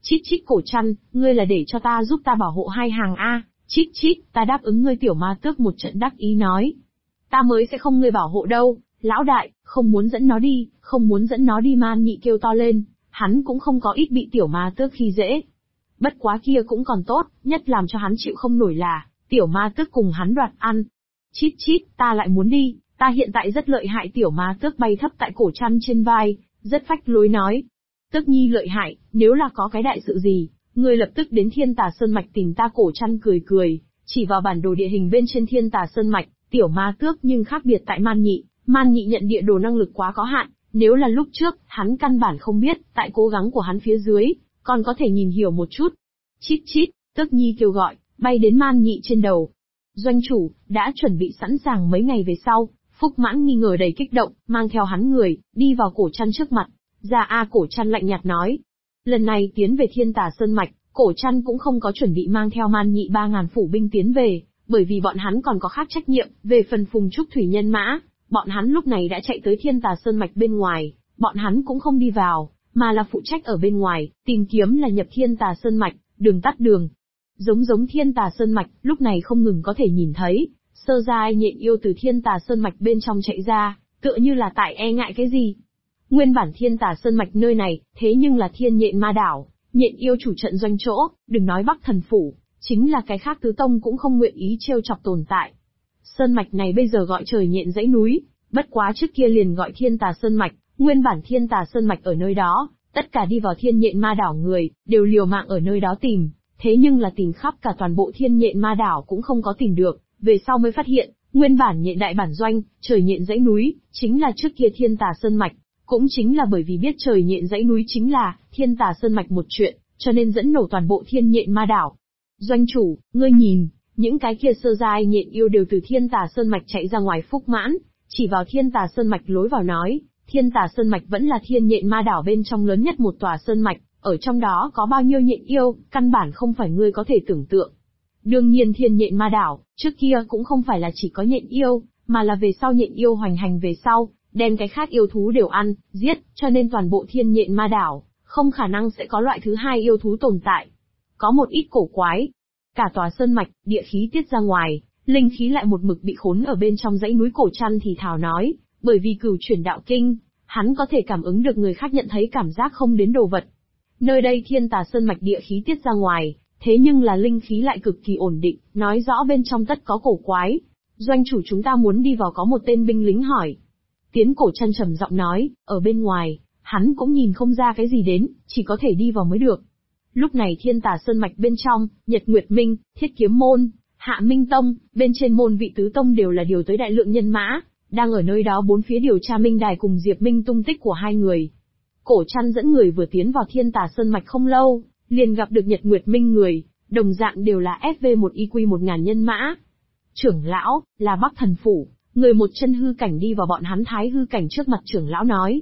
Chít chít Cổ Trăn, ngươi là để cho ta giúp ta bảo hộ hai hàng a? Chít chít, ta đáp ứng ngươi. Tiểu ma tước một trận đắc ý nói. Ta mới sẽ không ngươi bảo hộ đâu, lão đại, không muốn dẫn nó đi, không muốn dẫn nó đi. Man Nhị kêu to lên, hắn cũng không có ít bị tiểu ma tước khi dễ. Bất quá kia cũng còn tốt, nhất làm cho hắn chịu không nổi là, tiểu ma tước cùng hắn đoạt ăn. Chít chít, ta lại muốn đi, ta hiện tại rất lợi hại. Tiểu ma tước bay thấp tại Cổ Trăn trên vai, rất phách lối nói. Tước nhi lợi hại, nếu là có cái đại sự gì, ngươi lập tức đến Thiên Tà Sơn Mạch tìm ta. Cổ Trăn cười cười, chỉ vào bản đồ địa hình bên trên Thiên Tà Sơn Mạch. Tiểu ma tước nhưng khác biệt tại Man Nhị nhận địa đồ năng lực quá có hạn, nếu là lúc trước, hắn căn bản không biết, tại cố gắng của hắn phía dưới, còn có thể nhìn hiểu một chút. Chít chít, Tước nhi kêu gọi, bay đến Man Nhị trên đầu. Doanh chủ, đã chuẩn bị sẵn sàng. Mấy ngày về sau, Phúc Mãn nghi ngờ đầy kích động, mang theo hắn người, đi vào Cổ Trăn trước mặt. Ra Cổ Trăn lạnh nhạt nói. Lần này tiến về Thiên Tà Sơn Mạch, Cổ Trăn cũng không có chuẩn bị mang theo Man Nhị 3.000 phủ binh tiến về, bởi vì bọn hắn còn có khác trách nhiệm. Về phần Phùng Trúc Thủy nhân mã, bọn hắn lúc này đã chạy tới Thiên Tà Sơn Mạch bên ngoài, bọn hắn cũng không đi vào, mà là phụ trách ở bên ngoài, tìm kiếm là nhập Thiên Tà Sơn Mạch, đường tắt đường. Giống Thiên Tà Sơn Mạch, lúc này không ngừng có thể nhìn thấy, sơ giai nhện yêu từ Thiên Tà Sơn Mạch bên trong chạy ra, tựa như là tại e ngại cái gì. Nguyên bản Thiên Tà Sơn Mạch nơi này, thế nhưng là Thiên Nhện Ma Đảo, nhện yêu chủ trận doanh chỗ, đừng nói Bắc Thần Phủ, chính là cái khác tứ tông cũng không nguyện ý trêu chọc tồn tại. Sơn mạch này bây giờ gọi Trời Nhện dãy núi, bất quá trước kia liền gọi Thiên Tà Sơn Mạch. Nguyên bản Thiên Tà Sơn Mạch ở nơi đó, tất cả đi vào Thiên Nhện Ma Đảo người, đều liều mạng ở nơi đó tìm, thế nhưng là tìm khắp cả toàn bộ Thiên Nhện Ma Đảo cũng không có tìm được, về sau mới phát hiện, nguyên bản nhện đại bản doanh, Trời Nhện dãy núi, chính là trước kia Thiên Tà Sơn Mạch, cũng chính là bởi vì biết Trời Nhện dãy núi chính là Thiên Tà Sơn Mạch một chuyện, cho nên dẫn nổ toàn bộ Thiên Nhện Ma Đảo. Doanh chủ, ngươi nhìn, những cái kia sơ giai nhện yêu đều từ Thiên Tà Sơn Mạch chạy ra ngoài. Phúc Mãn chỉ vào Thiên Tà Sơn Mạch lối vào nói, Thiên Tà Sơn Mạch vẫn là Thiên Nhện Ma Đảo bên trong lớn nhất một tòa sơn mạch, ở trong đó có bao nhiêu nhện yêu, căn bản không phải ngươi có thể tưởng tượng. Đương nhiên Thiên Nhện Ma Đảo, trước kia cũng không phải là chỉ có nhện yêu, mà là về sau nhện yêu hoành hành về sau, đem cái khác yêu thú đều ăn, giết, cho nên toàn bộ Thiên Nhện Ma Đảo, không khả năng sẽ có loại thứ hai yêu thú tồn tại. Có một ít cổ quái. Cả tòa sơn mạch, địa khí tiết ra ngoài, linh khí lại một mực bị khốn ở bên trong dãy núi. Cổ Trăn thì thào nói, bởi vì cửu chuyển đạo kinh, hắn có thể cảm ứng được người khác nhận thấy cảm giác không đến đồ vật. Nơi đây Thiên Tà Sơn Mạch địa khí tiết ra ngoài, thế nhưng là linh khí lại cực kỳ ổn định, nói rõ bên trong tất có cổ quái. Doanh chủ, chúng ta muốn đi vào. Có một tên binh lính hỏi. Tiến Cổ Trăn trầm giọng nói, ở bên ngoài, hắn cũng nhìn không ra cái gì đến, chỉ có thể đi vào mới được. Lúc này Thiên Tà Sơn Mạch bên trong, Nhật Nguyệt Minh, Thiết Kiếm Môn, Hạ Minh Tông, bên trên môn vị tứ tông đều là điều tới đại lượng nhân mã, đang ở nơi đó bốn phía điều tra Minh Đài cùng Diệp Minh tung tích của hai người. Cổ Trăn dẫn người vừa tiến vào Thiên Tà Sơn Mạch không lâu, liền gặp được Nhật Nguyệt Minh người, đồng dạng đều là FV1 IQ 1000 nhân mã. Trưởng lão, là Bắc Thần Phủ, người một chân hư cảnh đi vào bọn hắn thái hư cảnh trước mặt trưởng lão nói.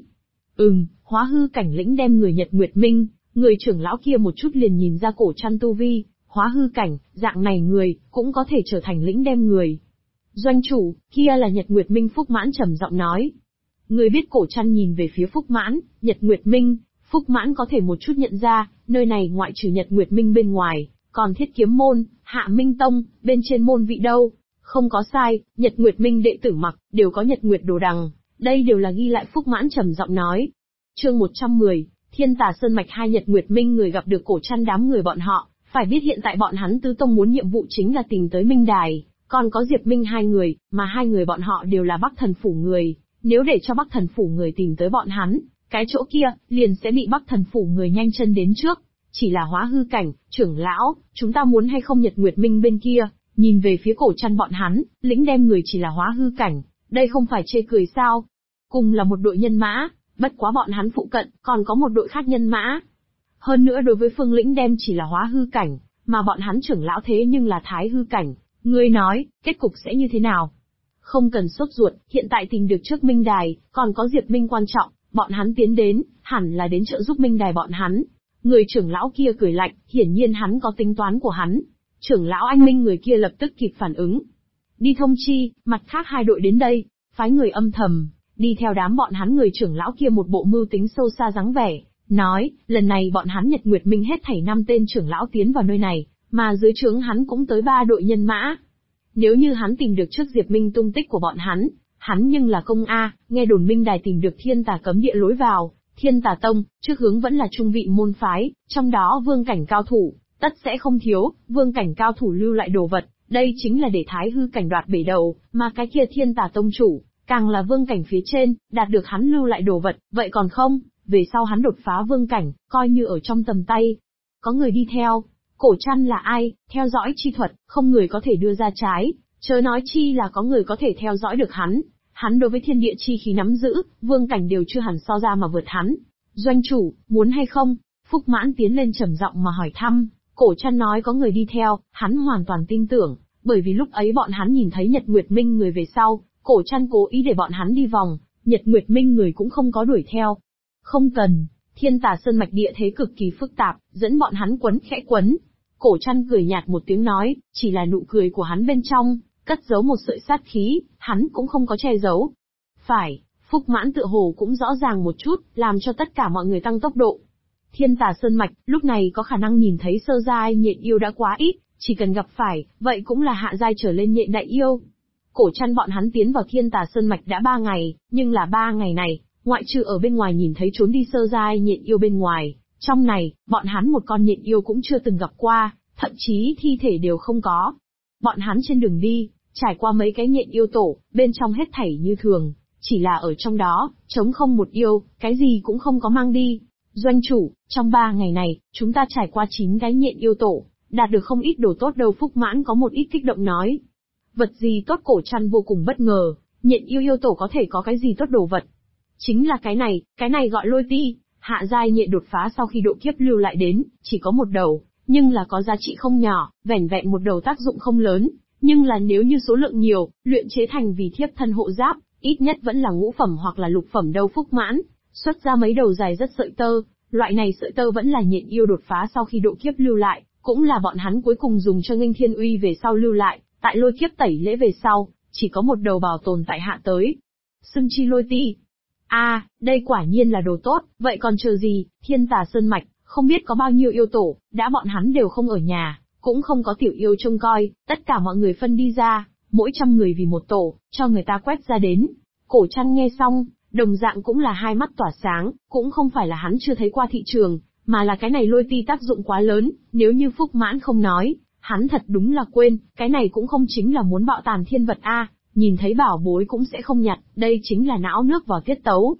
Hóa hư cảnh lĩnh đem người Nhật Nguyệt Minh. Người trưởng lão kia một chút liền nhìn ra Cổ Trăn tu vi, hóa hư cảnh, dạng này người, cũng có thể trở thành lĩnh đem người. Doanh chủ, kia là Nhật Nguyệt Minh. Phúc Mãn trầm giọng nói. Người biết. Cổ Trăn nhìn về phía Phúc Mãn, Nhật Nguyệt Minh, Phúc Mãn có thể một chút nhận ra, nơi này ngoại trừ Nhật Nguyệt Minh bên ngoài, còn Thiết Kiếm Môn, Hạ Minh Tông, bên trên môn vị đâu. Không có sai, Nhật Nguyệt Minh đệ tử mặc, đều có Nhật Nguyệt đồ đằng, đây đều là ghi lại. Phúc Mãn trầm giọng nói. Chương 110. Thiên Tà Sơn Mạch. Hai Nhật Nguyệt Minh người gặp được Cổ Trăn đám người bọn họ, phải biết hiện tại bọn hắn tứ tông muốn nhiệm vụ chính là tìm tới Minh Đài, còn có Diệp Minh hai người, mà hai người bọn họ đều là Bắc Thần Phủ người, nếu để cho Bắc Thần Phủ người tìm tới bọn hắn, cái chỗ kia, liền sẽ bị Bắc Thần Phủ người nhanh chân đến trước. Chỉ là hóa hư cảnh, trưởng lão, chúng ta muốn hay không? Nhật Nguyệt Minh bên kia, nhìn về phía Cổ Trăn bọn hắn, lĩnh đem người chỉ là hóa hư cảnh, đây không phải chê cười sao? Cùng là một đội nhân mã. Bất quá bọn hắn phụ cận, còn có một đội khác nhân mã. Hơn nữa đối với Phương lĩnh đem chỉ là hóa hư cảnh, mà bọn hắn trưởng lão thế nhưng là thái hư cảnh. Ngươi nói, kết cục sẽ như thế nào? Không cần sốt ruột, hiện tại tìm được trước Minh Đài, còn có Diệp Minh quan trọng, bọn hắn tiến đến, hẳn là đến trợ giúp Minh Đài bọn hắn. Người trưởng lão kia cười lạnh, hiển nhiên hắn có tính toán của hắn. Trưởng lão anh Minh người kia lập tức kịp phản ứng. Đi thông chi, mặt khác hai đội đến đây, phái người âm thầm. Đi theo đám bọn hắn. Người trưởng lão kia một bộ mưu tính sâu xa dáng vẻ, nói, lần này bọn hắn Nhật Nguyệt Minh hết thảy 5 tên trưởng lão tiến vào nơi này, mà dưới trướng hắn cũng tới 3 đội nhân mã. Nếu như hắn tìm được trước Diệp Minh tung tích của bọn hắn nhưng là công A, nghe đồn Minh Đài tìm được Thiên Tà cấm địa lối vào, Thiên Tà Tông, trước hướng vẫn là trung vị môn phái, trong đó vương cảnh cao thủ, tất sẽ không thiếu, vương cảnh cao thủ lưu lại đồ vật, đây chính là để Thái hư cảnh đoạt bể đầu, mà cái kia Thiên Tà Tông chủ, càng là vương cảnh phía trên, đạt được hắn lưu lại đồ vật, vậy còn không, về sau hắn đột phá vương cảnh, coi như ở trong tầm tay. Có người đi theo, Cổ Trăn là ai, theo dõi chi thuật, không người có thể đưa ra trái, chớ nói chi là có người có thể theo dõi được hắn. Hắn đối với thiên địa chi khí nắm giữ, vương cảnh đều chưa hẳn so ra mà vượt hắn. Doanh chủ, muốn hay không? Phúc Mãn tiến lên trầm giọng mà hỏi thăm. Cổ Trăn nói có người đi theo, hắn hoàn toàn tin tưởng, bởi vì lúc ấy bọn hắn nhìn thấy Nhật Nguyệt Minh người về sau, Cổ Trăn cố ý để bọn hắn đi vòng, Nhật Nguyệt Minh người cũng không có đuổi theo. Không cần, Thiên Tà Sơn mạch địa thế cực kỳ phức tạp, dẫn bọn hắn quấn khẽ quấn. Cổ Trăn cười nhạt một tiếng nói, chỉ là nụ cười của hắn bên trong cất giấu một sợi sát khí, hắn cũng không có che giấu. Phải, Phúc Mãn tựa hồ cũng rõ ràng một chút, làm cho tất cả mọi người tăng tốc độ. Thiên Tà Sơn mạch, lúc này có khả năng nhìn thấy sơ giai nhện yêu đã quá ít, chỉ cần gặp phải, vậy cũng là hạ giai trở lên nhện đại yêu. Cổ Trăn bọn hắn tiến vào Thiên Tà Sơn mạch đã 3 ngày, nhưng là 3 ngày này, ngoại trừ ở bên ngoài nhìn thấy trốn đi sơ giai nhện yêu bên ngoài, trong này, bọn hắn một con nhện yêu cũng chưa từng gặp qua, thậm chí thi thể đều không có. Bọn hắn trên đường đi, trải qua mấy cái nhện yêu tổ, bên trong hết thảy như thường, chỉ là ở trong đó, trống không một yêu, cái gì cũng không có mang đi. Doanh chủ, trong 3 ngày này, chúng ta trải qua 9 cái nhện yêu tổ, đạt được không ít đồ tốt đâu. Phúc Mãn có một ít kích động nói. Vật gì tốt? Cổ Trăn vô cùng bất ngờ, nhện yêu tổ có thể có cái gì tốt đồ vật. Chính là cái này gọi lôi ti, hạ giai nhện đột phá sau khi độ kiếp lưu lại đến, chỉ có một đầu, nhưng là có giá trị không nhỏ, vẻn vẹn một đầu tác dụng không lớn, nhưng là nếu như số lượng nhiều, luyện chế thành vì thiếp thân hộ giáp, ít nhất vẫn là ngũ phẩm hoặc là lục phẩm đâu. Phúc Mãn xuất ra mấy đầu dài rất sợi tơ, loại này sợi tơ vẫn là nhện yêu đột phá sau khi độ kiếp lưu lại, cũng là bọn hắn cuối cùng dùng cho nghênh thiên uy về sau lưu lại, tại lôi kiếp tẩy lễ về sau, chỉ có một đầu bảo tồn tại hạ tới. Xưng chi lôi ti. Đây quả nhiên là đồ tốt, vậy còn chờ gì? Thiên Tà Sơn mạch, không biết có bao nhiêu yêu tổ, đã bọn hắn đều không ở nhà, cũng không có tiểu yêu trông coi, tất cả mọi người phân đi ra, mỗi 100 người vì một tổ, cho người ta quét ra đến. Cổ Trăn nghe xong, đồng dạng cũng là hai mắt tỏa sáng, cũng không phải là hắn chưa thấy qua thị trường, mà là cái này lôi ti tác dụng quá lớn, nếu như Phúc Mãn không nói, hắn thật đúng là quên, cái này cũng không chính là muốn bạo tàn thiên vật nhìn thấy bảo bối cũng sẽ không nhặt, đây chính là não nước vào tiết tấu.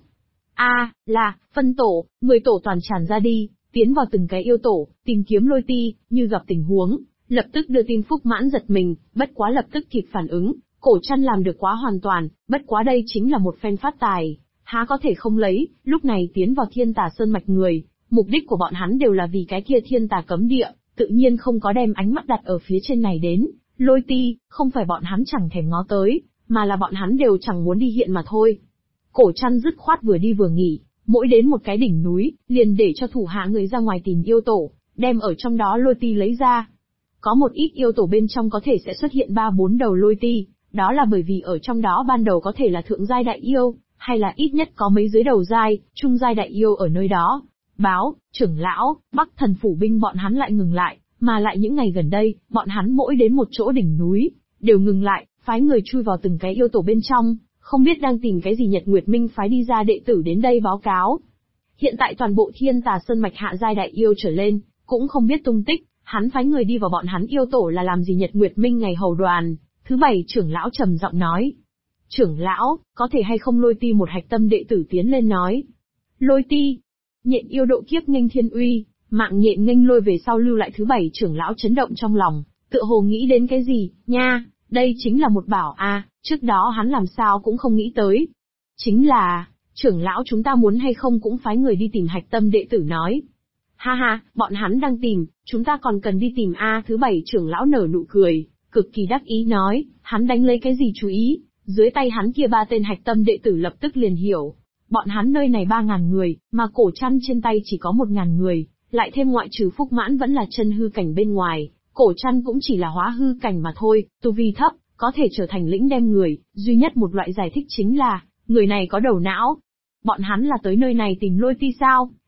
Là, phân tổ, 10 tổ toàn tràn ra đi, tiến vào từng cái yêu tổ, tìm kiếm lôi ti, như gặp tình huống, lập tức đưa tin. Phúc Mãn giật mình, bất quá lập tức kịp phản ứng, Cổ Trăn làm được quá hoàn toàn, bất quá đây chính là một phen phát tài, há có thể không lấy. Lúc này tiến vào Thiên Tà Sơn mạch người, mục đích của bọn hắn đều là vì cái kia Thiên Tà cấm địa, tự nhiên không có đem ánh mắt đặt ở phía trên này đến. Lôi ti, không phải bọn hắn chẳng thèm ngó tới, mà là bọn hắn đều chẳng muốn đi hiện mà thôi. Cổ Trăn dứt khoát vừa đi vừa nghỉ, mỗi đến một cái đỉnh núi, liền để cho thủ hạ người ra ngoài tìm yêu tổ, đem ở trong đó lôi ti lấy ra. Có một ít yêu tổ bên trong có thể sẽ xuất hiện 3-4 đầu lôi ti, đó là bởi vì ở trong đó ban đầu có thể là thượng giai đại yêu, hay là ít nhất có mấy dưới đầu giai, trung giai đại yêu ở nơi đó. Báo, trưởng lão, Bắc Thần phủ binh bọn hắn lại ngừng lại, mà lại những ngày gần đây, bọn hắn mỗi đến một chỗ đỉnh núi, đều ngừng lại, phái người chui vào từng cái yêu tổ bên trong, không biết đang tìm cái gì. Nhật Nguyệt Minh phái đi ra đệ tử đến đây báo cáo. Hiện tại toàn bộ Thiên Tà Sơn mạch hạ giai đại yêu trở lên, cũng không biết tung tích, hắn phái người đi vào bọn hắn yêu tổ là làm gì? Nhật Nguyệt Minh ngày hầu đoàn, thứ 7 trưởng lão trầm giọng nói. Trưởng lão, có thể hay không lôi ti? Một hạch tâm đệ tử tiến lên nói. Lôi ti? Nhện yêu độ kiếp nghênh thiên uy, mạng nhện nghênh lôi về sau lưu lại. Thứ 7 trưởng lão chấn động trong lòng, tựa hồ nghĩ đến cái gì, nha, đây chính là một bảo trước đó hắn làm sao cũng không nghĩ tới. Chính là, trưởng lão chúng ta muốn hay không cũng phái người đi tìm hạch tâm đệ tử nói. Ha, bọn hắn đang tìm, chúng ta còn cần đi tìm Thứ 7 trưởng lão nở nụ cười, cực kỳ đắc ý nói, hắn đánh lấy cái gì chú ý, dưới tay hắn kia 3 tên hạch tâm đệ tử lập tức liền hiểu. Bọn hắn nơi này 3.000 người, mà Cổ Trăn trên tay chỉ có 1.000 người, lại thêm ngoại trừ Phúc Mãn vẫn là chân hư cảnh bên ngoài, Cổ Trăn cũng chỉ là hóa hư cảnh mà thôi, tu vi thấp, có thể trở thành lĩnh đem người, duy nhất một loại giải thích chính là, người này có đầu não. Bọn hắn là tới nơi này tìm lôi ti sao?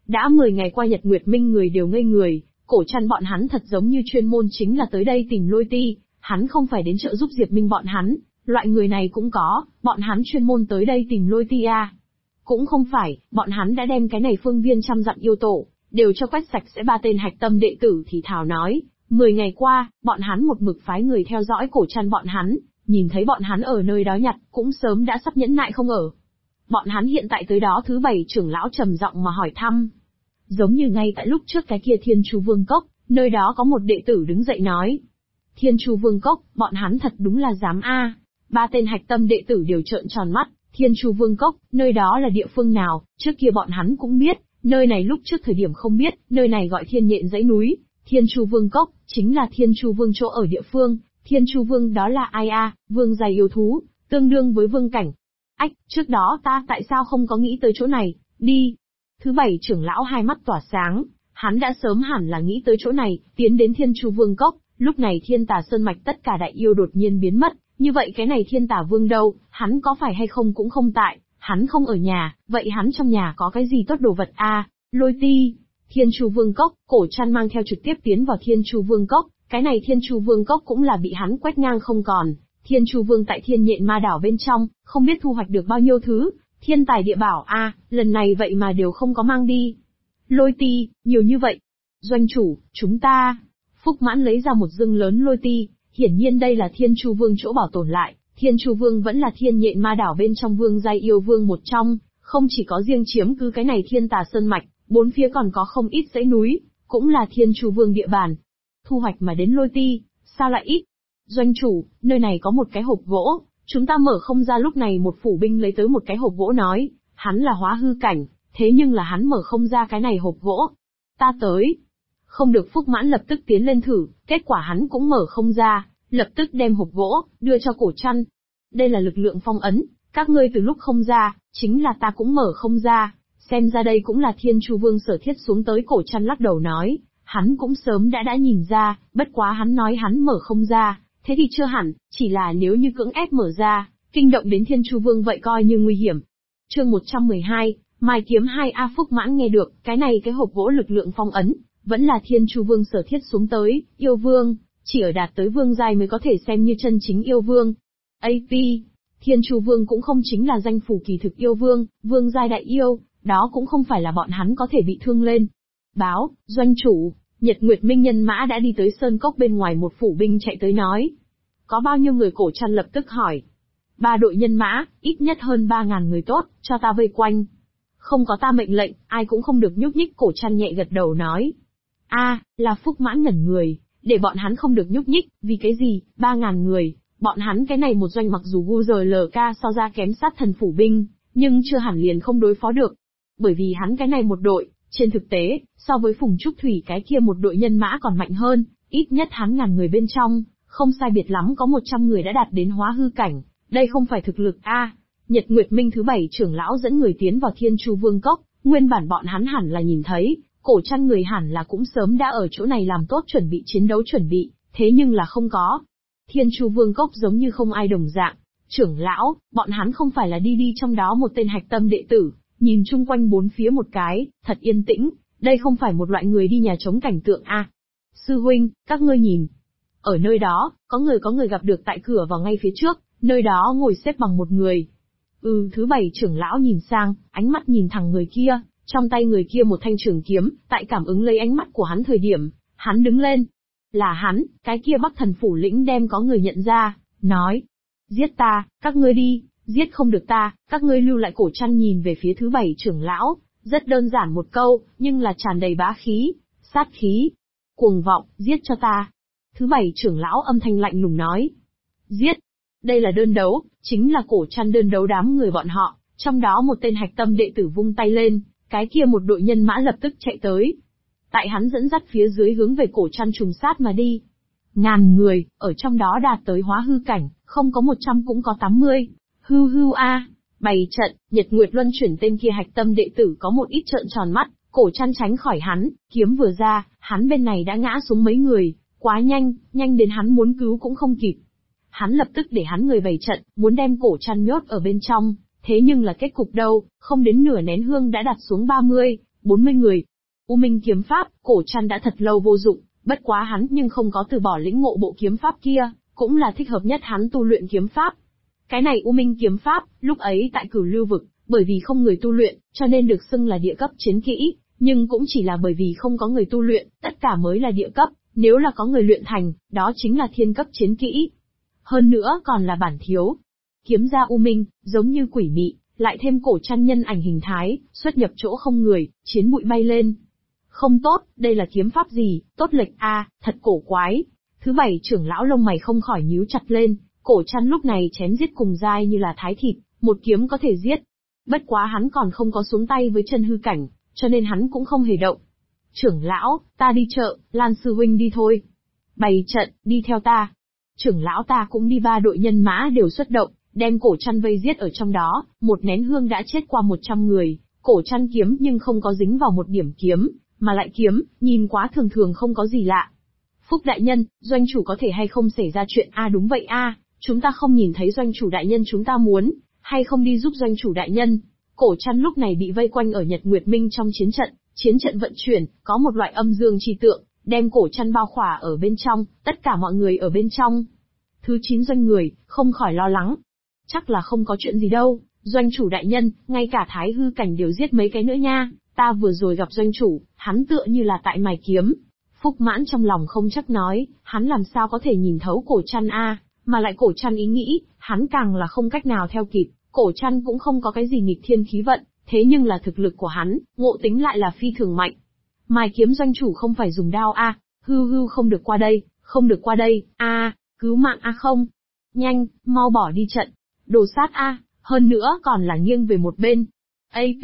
Đã 10 ngày qua Nhật Nguyệt Minh người đều ngây người, Cổ Trăn bọn hắn thật giống như chuyên môn chính là tới đây tìm Lôi Ti, hắn không phải đến trợ giúp Diệp Minh bọn hắn, loại người này cũng có, bọn hắn chuyên môn tới đây tìm Lôi Ti à. Cũng không phải, bọn hắn đã đem cái này phương viên trăm dặm yêu tổ, đều cho quét sạch sẽ 3 tên hạch tâm đệ tử thì thào nói, 10 ngày qua, bọn hắn một mực phái người theo dõi Cổ Trăn bọn hắn, nhìn thấy bọn hắn ở nơi đó nhặt, cũng sớm đã sắp nhẫn nại không ở. Bọn hắn hiện tại tới đó thứ 7 trưởng lão trầm giọng mà hỏi thăm. Giống như ngay tại lúc trước cái kia Thiên Chu Vương Cốc, nơi đó có một đệ tử đứng dậy nói. Thiên Chu Vương Cốc, bọn hắn thật đúng là dám a. 3 tên hạch tâm đệ tử đều trợn tròn mắt, Thiên Chu Vương Cốc, nơi đó là địa phương nào, trước kia bọn hắn cũng biết, nơi này lúc trước thời điểm không biết, nơi này gọi Thiên Nhện dãy núi, Thiên Chu Vương Cốc, chính là Thiên Chu Vương chỗ ở địa phương, Thiên Chu Vương đó là ai a? Vương giai yêu thú, tương đương với vương cảnh. Ách, trước đó ta tại sao không có nghĩ tới chỗ này, đi. Thứ 7 trưởng lão hai mắt tỏa sáng, hắn đã sớm hẳn là nghĩ tới chỗ này, tiến đến Thiên Chu Vương Cốc, lúc này Thiên Tà Sơn Mạch tất cả đại yêu đột nhiên biến mất, như vậy cái này Thiên Tà Vương đâu, hắn có phải hay không cũng không tại, hắn không ở nhà, vậy hắn trong nhà có cái gì tốt đồ vật a? Lôi Ti. Thiên Chu Vương Cốc, Cổ Trăn mang theo trực tiếp tiến vào Thiên Chu Vương Cốc, cái này Thiên Chu Vương Cốc cũng là bị hắn quét ngang không còn. Thiên Chu Vương tại Thiên Nhện Ma Đảo bên trong, không biết thu hoạch được bao nhiêu thứ, thiên tài địa bảo a, lần này vậy mà đều không có mang đi. Lôi Ti, nhiều như vậy. Doanh chủ, chúng ta. Phúc Mãn lấy ra một dương lớn Lôi Ti, hiển nhiên đây là Thiên Chu Vương chỗ bảo tồn lại, Thiên Chu Vương vẫn là Thiên Nhện Ma Đảo bên trong vương giai yêu vương một trong, không chỉ có riêng chiếm cứ cái này Thiên Tà Sơn Mạch, bốn phía còn có không ít dãy núi, cũng là Thiên Chu Vương địa bàn. Thu hoạch mà đến Lôi Ti, sao lại ít? Doanh chủ, nơi này có một cái hộp gỗ, chúng ta mở không ra. Lúc này một phủ binh lấy tới một cái hộp gỗ nói, hắn là hóa hư cảnh, thế nhưng là hắn mở không ra cái này hộp gỗ. Ta tới. Không được, Phúc Mãn lập tức tiến lên thử, kết quả hắn cũng mở không ra, lập tức đem hộp gỗ, đưa cho Cổ Trăn. Đây là lực lượng phong ấn, các ngươi từ lúc không ra, chính là ta cũng mở không ra, xem ra đây cũng là Thiên Chu Vương sở thiết xuống tới. Cổ Trăn lắc đầu nói, hắn cũng sớm đã nhìn ra, bất quá hắn nói hắn mở không ra, thế thì chưa hẳn, chỉ là nếu như cưỡng ép mở ra, kinh động đến Thiên Chu Vương vậy coi như nguy hiểm. Chương 112, Mai Kiếm 2A. Phúc Mãn nghe được, cái hộp gỗ lực lượng phong ấn, vẫn là Thiên Chu Vương sở thiết xuống tới, yêu vương, chỉ ở đạt tới vương giai mới có thể xem như chân chính yêu vương. AP, Thiên Chu Vương cũng không chính là danh phủ kỳ thực yêu vương, vương giai đại yêu, đó cũng không phải là bọn hắn có thể bị thương lên. Báo, doanh chủ, Nhật Nguyệt Minh nhân mã đã đi tới sơn cốc bên ngoài. Một phủ binh chạy tới nói. Có bao nhiêu người? Cổ Trăn lập tức hỏi. 3 đội nhân mã, ít nhất hơn 3.000 người tốt, cho ta vây quanh. Không có ta mệnh lệnh, ai cũng không được nhúc nhích. Cổ Trăn nhẹ gật đầu nói. Là Phúc Mãn ngẩn người, để bọn hắn không được nhúc nhích, vì cái gì? 3.000 người, bọn hắn cái này một doanh mặc dù GLK so ra kém sát thần phủ binh, nhưng chưa hẳn liền không đối phó được. Bởi vì hắn cái này một đội, trên thực tế, so với Phùng Trúc Thủy cái kia một đội nhân mã còn mạnh hơn, ít nhất hắn ngàn người bên trong, không sai biệt lắm có 100 người đã đạt đến hóa hư cảnh, đây không phải thực lực a. Nhật Nguyệt Minh thứ 7 trưởng lão dẫn người tiến vào Thiên Chu Vương Cốc, nguyên bản bọn hắn hẳn là nhìn thấy, Cổ Trăn người hẳn là cũng sớm đã ở chỗ này làm tốt chuẩn bị chiến đấu chuẩn bị, thế nhưng là không có. Thiên Chu Vương Cốc giống như không ai đồng dạng, trưởng lão, bọn hắn không phải là đi trong đó một tên hạch tâm đệ tử, nhìn chung quanh bốn phía một cái, thật yên tĩnh, đây không phải một loại người đi nhà trống cảnh tượng a. Sư huynh, các ngươi nhìn. Ở nơi đó, có người gặp được tại cửa vào ngay phía trước, nơi đó ngồi xếp bằng một người. Thứ 7 trưởng lão nhìn sang, ánh mắt nhìn thẳng người kia, trong tay người kia một thanh trường kiếm, tại cảm ứng lấy ánh mắt của hắn thời điểm, hắn đứng lên. Là hắn, cái kia Bắc Thần phủ lĩnh đem có người nhận ra, nói. Giết ta, các ngươi đi, giết không được ta, các ngươi lưu lại. Cổ Trăn nhìn về phía thứ 7 trưởng lão, rất đơn giản một câu, nhưng là tràn đầy bá khí, sát khí. Cuồng vọng, giết cho ta. Thứ 7 trưởng lão âm thanh lạnh lùng nói. Giết. Đây là đơn đấu, chính là Cổ Trăn đơn đấu đám người bọn họ, trong đó một tên hạch tâm đệ tử vung tay lên, cái kia một đội nhân mã lập tức chạy tới. Tại hắn dẫn dắt phía dưới hướng về Cổ Trăn trùng sát mà đi. Ngàn người, ở trong đó đạt tới hóa hư cảnh, không có 100 cũng có 80. Bày trận, Nhật Nguyệt Luân chuyển tên kia hạch tâm đệ tử có một ít trợn tròn mắt, Cổ Trăn tránh khỏi hắn, kiếm vừa ra, hắn bên này đã ngã xuống mấy người, quá nhanh, nhanh đến hắn muốn cứu cũng không kịp. Hắn lập tức để hắn người bày trận, muốn đem Cổ Trăn nhốt ở bên trong, thế nhưng là kết cục đâu, không đến nửa nén hương đã đặt xuống 30, 40 người. U Minh kiếm pháp, Cổ Trăn đã thật lâu vô dụng, bất quá hắn nhưng không có từ bỏ lĩnh ngộ bộ kiếm pháp kia, cũng là thích hợp nhất hắn tu luyện kiếm pháp. Cái này U Minh kiếm pháp, lúc ấy tại Cửu Lưu vực, bởi vì không người tu luyện, cho nên được xưng là địa cấp chiến kỹ, nhưng cũng chỉ là bởi vì không có người tu luyện, tất cả mới là địa cấp, nếu là có người luyện thành, đó chính là thiên cấp chiến kỹ. Hơn nữa còn là bản thiếu. Kiếm ra U Minh, giống như quỷ mị, lại thêm Cổ Trăn nhân ảnh hình thái, xuất nhập chỗ không người, chiến bụi bay lên. Không tốt, đây là kiếm pháp gì, tốt lệch a, thật cổ quái. Thứ bảy trưởng lão lông mày không khỏi nhíu chặt lên, Cổ Trăn lúc này chém giết cùng dai như là thái thịt, một kiếm có thể giết. Bất quá hắn còn không có xuống tay với chân hư cảnh, cho nên hắn cũng không hề động. Trưởng lão, ta đi chợ, Lan sư huynh đi thôi. Bày trận, đi theo ta. Trưởng lão ta cũng đi, 3 đội nhân mã đều xuất động, đem Cổ Trăn vây giết ở trong đó, một nén hương đã chết qua 100 người, Cổ Trăn kiếm nhưng không có dính vào một điểm kiếm, mà lại kiếm, nhìn quá thường thường không có gì lạ. Phúc đại nhân, doanh chủ có thể hay không xảy ra chuyện đúng vậy chúng ta không nhìn thấy doanh chủ đại nhân, chúng ta muốn, hay không đi giúp doanh chủ đại nhân. Cổ Trăn lúc này bị vây quanh ở Nhật Nguyệt Minh trong chiến trận vận chuyển, có một loại âm dương chi tượng, đem Cổ Trăn bao khỏa ở bên trong, tất cả mọi người ở bên trong. Thứ 9 doanh người, không khỏi lo lắng. Chắc là không có chuyện gì đâu, doanh chủ đại nhân, ngay cả thái hư cảnh đều giết mấy cái nữa nha, ta vừa rồi gặp doanh chủ, hắn tựa như là tại mài kiếm. Phúc Mãn trong lòng không chắc nói, hắn làm sao có thể nhìn thấu Cổ Trăn mà lại Cổ Trăn ý nghĩ, hắn càng là không cách nào theo kịp, Cổ Trăn cũng không có cái gì nghịch thiên khí vận, thế nhưng là thực lực của hắn, ngộ tính lại là phi thường mạnh. Mài kiếm doanh chủ không phải dùng đao hư không được qua đây, không được qua đây, cứu mạng không. Nhanh, mau bỏ đi trận. Đồ sát hơn nữa còn là nghiêng về một bên. AP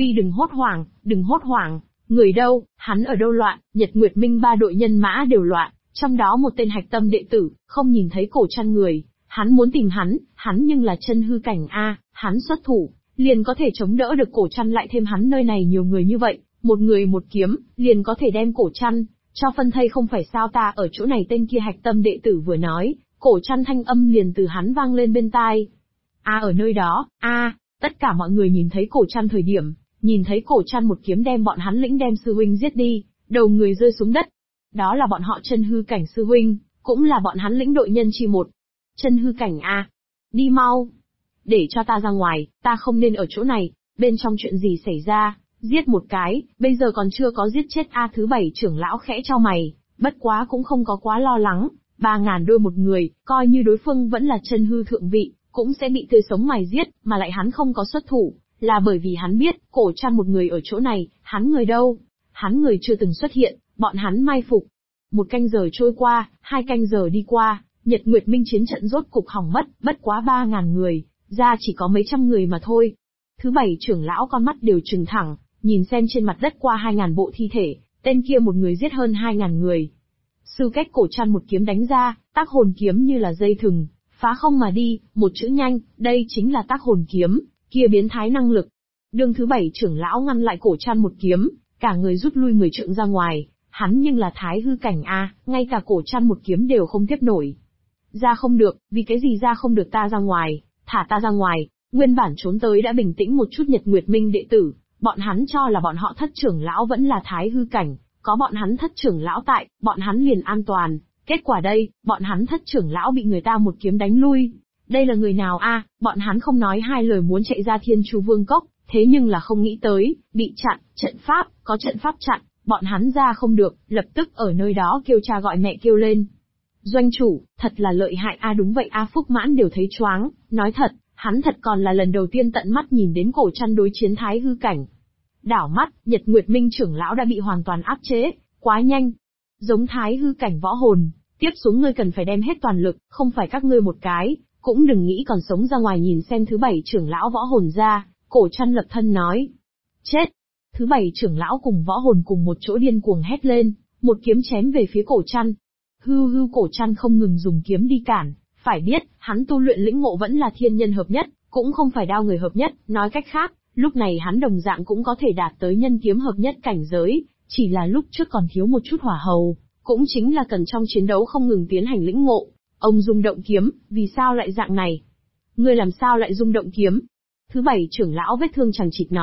đừng hốt hoảng, người đâu, hắn ở đâu loạn, Nhật Nguyệt Minh 3 đội nhân mã đều loạn, trong đó một tên hạch tâm đệ tử, không nhìn thấy Cổ Trăn người, hắn muốn tìm hắn nhưng là chân hư cảnh hắn xuất thủ, liền có thể chống đỡ được Cổ Trăn, lại thêm hắn nơi này nhiều người như vậy, một người một kiếm, liền có thể đem Cổ Trăn cho phân thây, không phải sao ta ở chỗ này. Tên kia hạch tâm đệ tử vừa nói, Cổ Trăn thanh âm liền từ hắn vang lên bên tai. Ở nơi đó, tất cả mọi người nhìn thấy Cổ Trăn thời điểm, nhìn thấy Cổ Trăn một kiếm đem bọn hắn lĩnh đem sư huynh giết đi, đầu người rơi xuống đất. Đó là bọn họ chân hư cảnh sư huynh, cũng là bọn hắn lĩnh đội nhân chi một. Chân hư cảnh đi mau. Để cho ta ra ngoài, ta không nên ở chỗ này, bên trong chuyện gì xảy ra, giết một cái, bây giờ còn chưa có giết chết Thứ 7 trưởng lão khẽ chau mày, bất quá cũng không có quá lo lắng, 3.000 đôi một người, coi như đối phương vẫn là chân hư thượng vị, cũng sẽ bị tươi sống mài giết, mà lại hắn không có xuất thủ, là bởi vì hắn biết, Cổ Trăn một người ở chỗ này, hắn người đâu? Hắn người chưa từng xuất hiện, bọn hắn mai phục. 1 canh giờ trôi qua, 2 canh giờ đi qua, Nhật Nguyệt Minh chiến trận rốt cục hỏng mất, bất quá 3.000 người, ra chỉ có mấy trăm người mà thôi. Thứ 7 trưởng lão con mắt đều trừng thẳng, nhìn xem trên mặt đất qua 2.000 bộ thi thể, tên kia một người giết hơn 2.000 người. Sư cách Cổ Trăn một kiếm đánh ra, tác hồn kiếm như là dây thừng, phá không mà đi, một chữ nhanh, đây chính là tác hồn kiếm, kia biến thái năng lực. Đương thứ 7 trưởng lão ngăn lại Cổ Trăn một kiếm, cả người rút lui 10 trượng ra ngoài, hắn nhưng là thái hư cảnh ngay cả Cổ Trăn một kiếm đều không tiếp nổi. Ra không được, vì cái gì ra không được, ta ra ngoài, thả ta ra ngoài. Nguyên bản trốn tới đã bình tĩnh một chút Nhật Nguyệt Minh đệ tử, bọn hắn cho là bọn họ thất trưởng lão vẫn là thái hư cảnh, có bọn hắn thất trưởng lão tại, bọn hắn liền an toàn. Kết quả đây, bọn hắn thất trưởng lão bị người ta một kiếm đánh lui. Đây là người nào bọn hắn không nói hai lời muốn chạy ra Thiên Chu Vương Cốc, thế nhưng là không nghĩ tới, bị chặn, trận pháp, có trận pháp chặn, bọn hắn ra không được, lập tức ở nơi đó kêu cha gọi mẹ kêu lên. Doanh chủ, thật là lợi hại đúng vậy Phúc Mãn đều thấy choáng, nói thật, hắn thật còn là lần đầu tiên tận mắt nhìn đến Cổ Trăn đối chiến thái hư cảnh. Đảo mắt, Nhật Nguyệt Minh trưởng lão đã bị hoàn toàn áp chế, quá nhanh. Giống thái hư cảnh võ hồn, tiếp xuống ngươi cần phải đem hết toàn lực, không phải các ngươi một cái, cũng đừng nghĩ còn sống ra ngoài. Nhìn xem thứ 7 trưởng lão võ hồn ra, Cổ Trăn lập thân nói. Chết! Thứ 7 trưởng lão cùng võ hồn cùng một chỗ điên cuồng hét lên, một kiếm chém về phía Cổ Trăn. Hư Cổ Trăn không ngừng dùng kiếm đi cản, phải biết, hắn tu luyện lĩnh ngộ vẫn là thiên nhân hợp nhất, cũng không phải đao người hợp nhất, nói cách khác, lúc này hắn đồng dạng cũng có thể đạt tới nhân kiếm hợp nhất cảnh giới, chỉ là lúc trước còn thiếu một chút hỏa hầu, cũng chính là cần trong chiến đấu không ngừng tiến hành lĩnh ngộ. Ông rung động kiếm, vì sao lại dạng này? Ngươi làm sao lại rung động kiếm? Thứ 7 trưởng lão vết thương chằng chịt nói,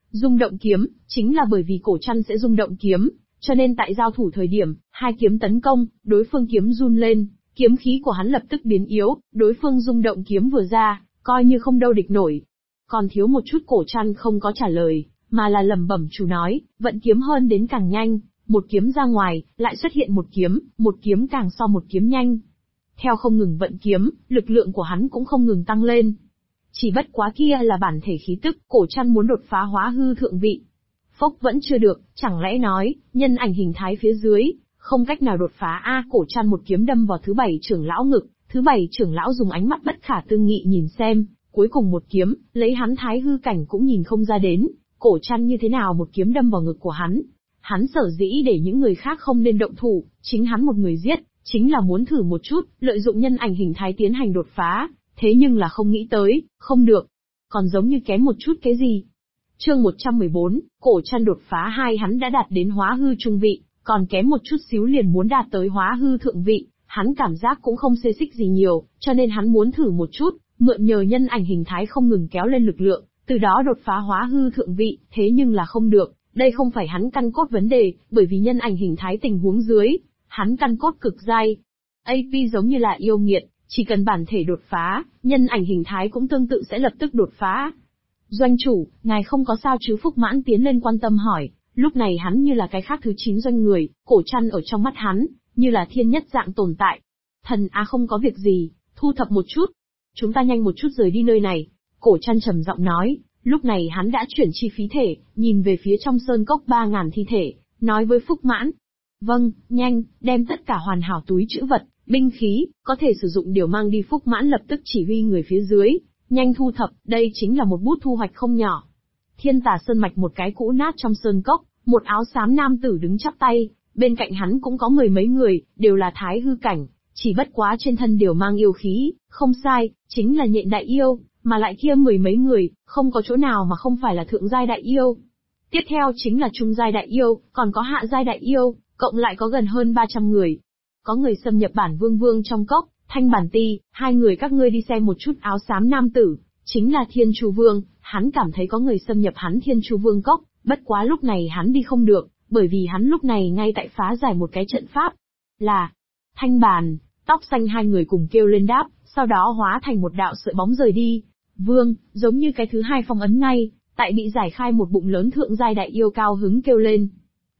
Rung động kiếm, chính là bởi vì cổ trăn sẽ rung động kiếm, cho nên tại giao thủ thời điểm, hai kiếm tấn công, đối phương kiếm run lên, kiếm khí của hắn lập tức biến yếu, đối phương rung động kiếm vừa ra, coi như không đâu địch nổi. Còn thiếu một chút cổ trăn không có trả lời, mà là lẩm bẩm chú nói, vận kiếm hơn đến càng nhanh, một kiếm ra ngoài, lại xuất hiện một kiếm càng so một kiếm nhanh. Theo không ngừng vận kiếm, lực lượng của hắn cũng không ngừng tăng lên. Chỉ bất quá kia là bản thể khí tức, cổ trăn muốn đột phá hóa hư thượng vị. Phốc vẫn chưa được, chẳng lẽ nói, nhân ảnh hình thái phía dưới, không cách nào đột phá cổ trăn một kiếm đâm vào thứ 7 trưởng lão ngực, thứ 7 trưởng lão dùng ánh mắt bất khả tư nghị nhìn xem, cuối cùng một kiếm, lấy hắn thái hư cảnh cũng nhìn không ra đến, cổ trăn như thế nào một kiếm đâm vào ngực của hắn. Hắn sở dĩ để những người khác không nên động thủ, chính hắn một người giết, chính là muốn thử một chút, lợi dụng nhân ảnh hình thái tiến hành đột phá, thế nhưng là không nghĩ tới, không được. Còn giống như kém một chút cái gì. Chương 114, cổ trăn đột phá 2 hắn đã đạt đến hóa hư trung vị, còn kém một chút xíu liền muốn đạt tới hóa hư thượng vị, hắn cảm giác cũng không xê xích gì nhiều, cho nên hắn muốn thử một chút, mượn nhờ nhân ảnh hình thái không ngừng kéo lên lực lượng, từ đó đột phá hóa hư thượng vị, thế nhưng là không được, đây không phải hắn căn cốt vấn đề, bởi vì nhân ảnh hình thái tình huống dưới, hắn căn cốt cực dai. AP giống như là yêu nghiệt, chỉ cần bản thể đột phá, nhân ảnh hình thái cũng tương tự sẽ lập tức đột phá. Doanh chủ, ngài không có sao chứ? Phúc Mãn tiến lên quan tâm hỏi, lúc này hắn như là cái khác thứ 9 doanh người, cổ trăn ở trong mắt hắn, như là thiên nhất dạng tồn tại. Thần không có việc gì, thu thập một chút. Chúng ta nhanh một chút rời đi nơi này. Cổ trăn trầm giọng nói, lúc này hắn đã chuyển chi phí thể, nhìn về phía trong sơn cốc 3.000 thi thể, nói với Phúc Mãn. Vâng, nhanh, đem tất cả hoàn hảo túi trữ vật, binh khí, có thể sử dụng đều mang đi. Phúc Mãn lập tức chỉ huy người phía dưới, nhanh thu thập, đây chính là một bút thu hoạch không nhỏ. Thiên Tà Sơn mạch một cái cũ nát trong sơn cốc, một áo xám nam tử đứng chắp tay, bên cạnh hắn cũng có 10 mấy người, đều là thái hư cảnh, chỉ bất quá trên thân đều mang yêu khí, không sai, chính là nhện đại yêu, mà lại kia 10 mấy người, không có chỗ nào mà không phải là thượng giai đại yêu. Tiếp theo chính là trung giai đại yêu, còn có hạ giai đại yêu, cộng lại có gần hơn 300 người. Có người xâm nhập bản vương trong cốc, Thanh Bản Ti, hai người các ngươi đi xem một chút. Áo xám nam tử, chính là Thiên Chu Vương, hắn cảm thấy có người xâm nhập hắn Thiên Chu Vương cốc, bất quá lúc này hắn đi không được, bởi vì hắn lúc này ngay tại phá giải một cái trận pháp. Là Thanh Bàn, tóc xanh hai người cùng kêu lên đáp, sau đó hóa thành một đạo sợi bóng rời đi. Vương, giống như cái thứ 2 phong ấn ngay, tại bị giải khai một bụng lớn thượng giai đại yêu cao hứng kêu lên.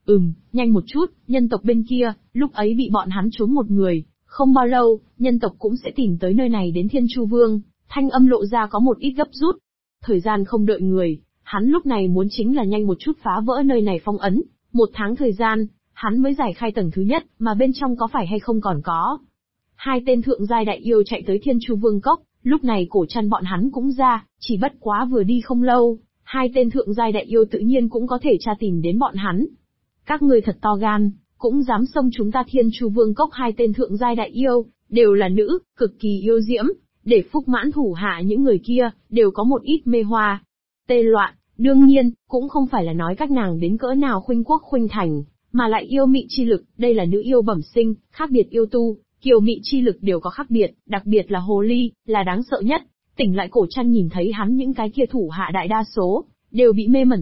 Nhanh một chút, nhân tộc bên kia, lúc ấy bị bọn hắn trốn một người, không bao lâu, nhân tộc cũng sẽ tìm tới nơi này đến Thiên Chu Vương, thanh âm lộ ra có một ít gấp rút. Thời gian không đợi người, hắn lúc này muốn chính là nhanh một chút phá vỡ nơi này phong ấn, 1 tháng thời gian, hắn mới giải khai tầng thứ nhất, mà bên trong có phải hay không còn có. 2 tên thượng giai đại yêu chạy tới Thiên Chu Vương cốc, lúc này cổ trăn bọn hắn cũng ra, chỉ bất quá vừa đi không lâu, 2 tên thượng giai đại yêu tự nhiên cũng có thể tra tìm đến bọn hắn. Các ngươi thật to gan, cũng dám xông chúng ta Thiên Chu Vương cốc. 2 tên thượng giai đại yêu, đều là nữ, cực kỳ yêu diễm, để Phúc Mãn thủ hạ những người kia, đều có một ít mê hoa. Tê loạn, đương nhiên, cũng không phải là nói các nàng đến cỡ nào khuynh quốc khuynh thành, mà lại yêu mị chi lực, đây là nữ yêu bẩm sinh, khác biệt yêu tu, kiều mị chi lực đều có khác biệt, đặc biệt là hồ ly, là đáng sợ nhất. Tỉnh lại cổ trăn nhìn thấy hắn những cái kia thủ hạ đại đa số, đều bị mê mẩn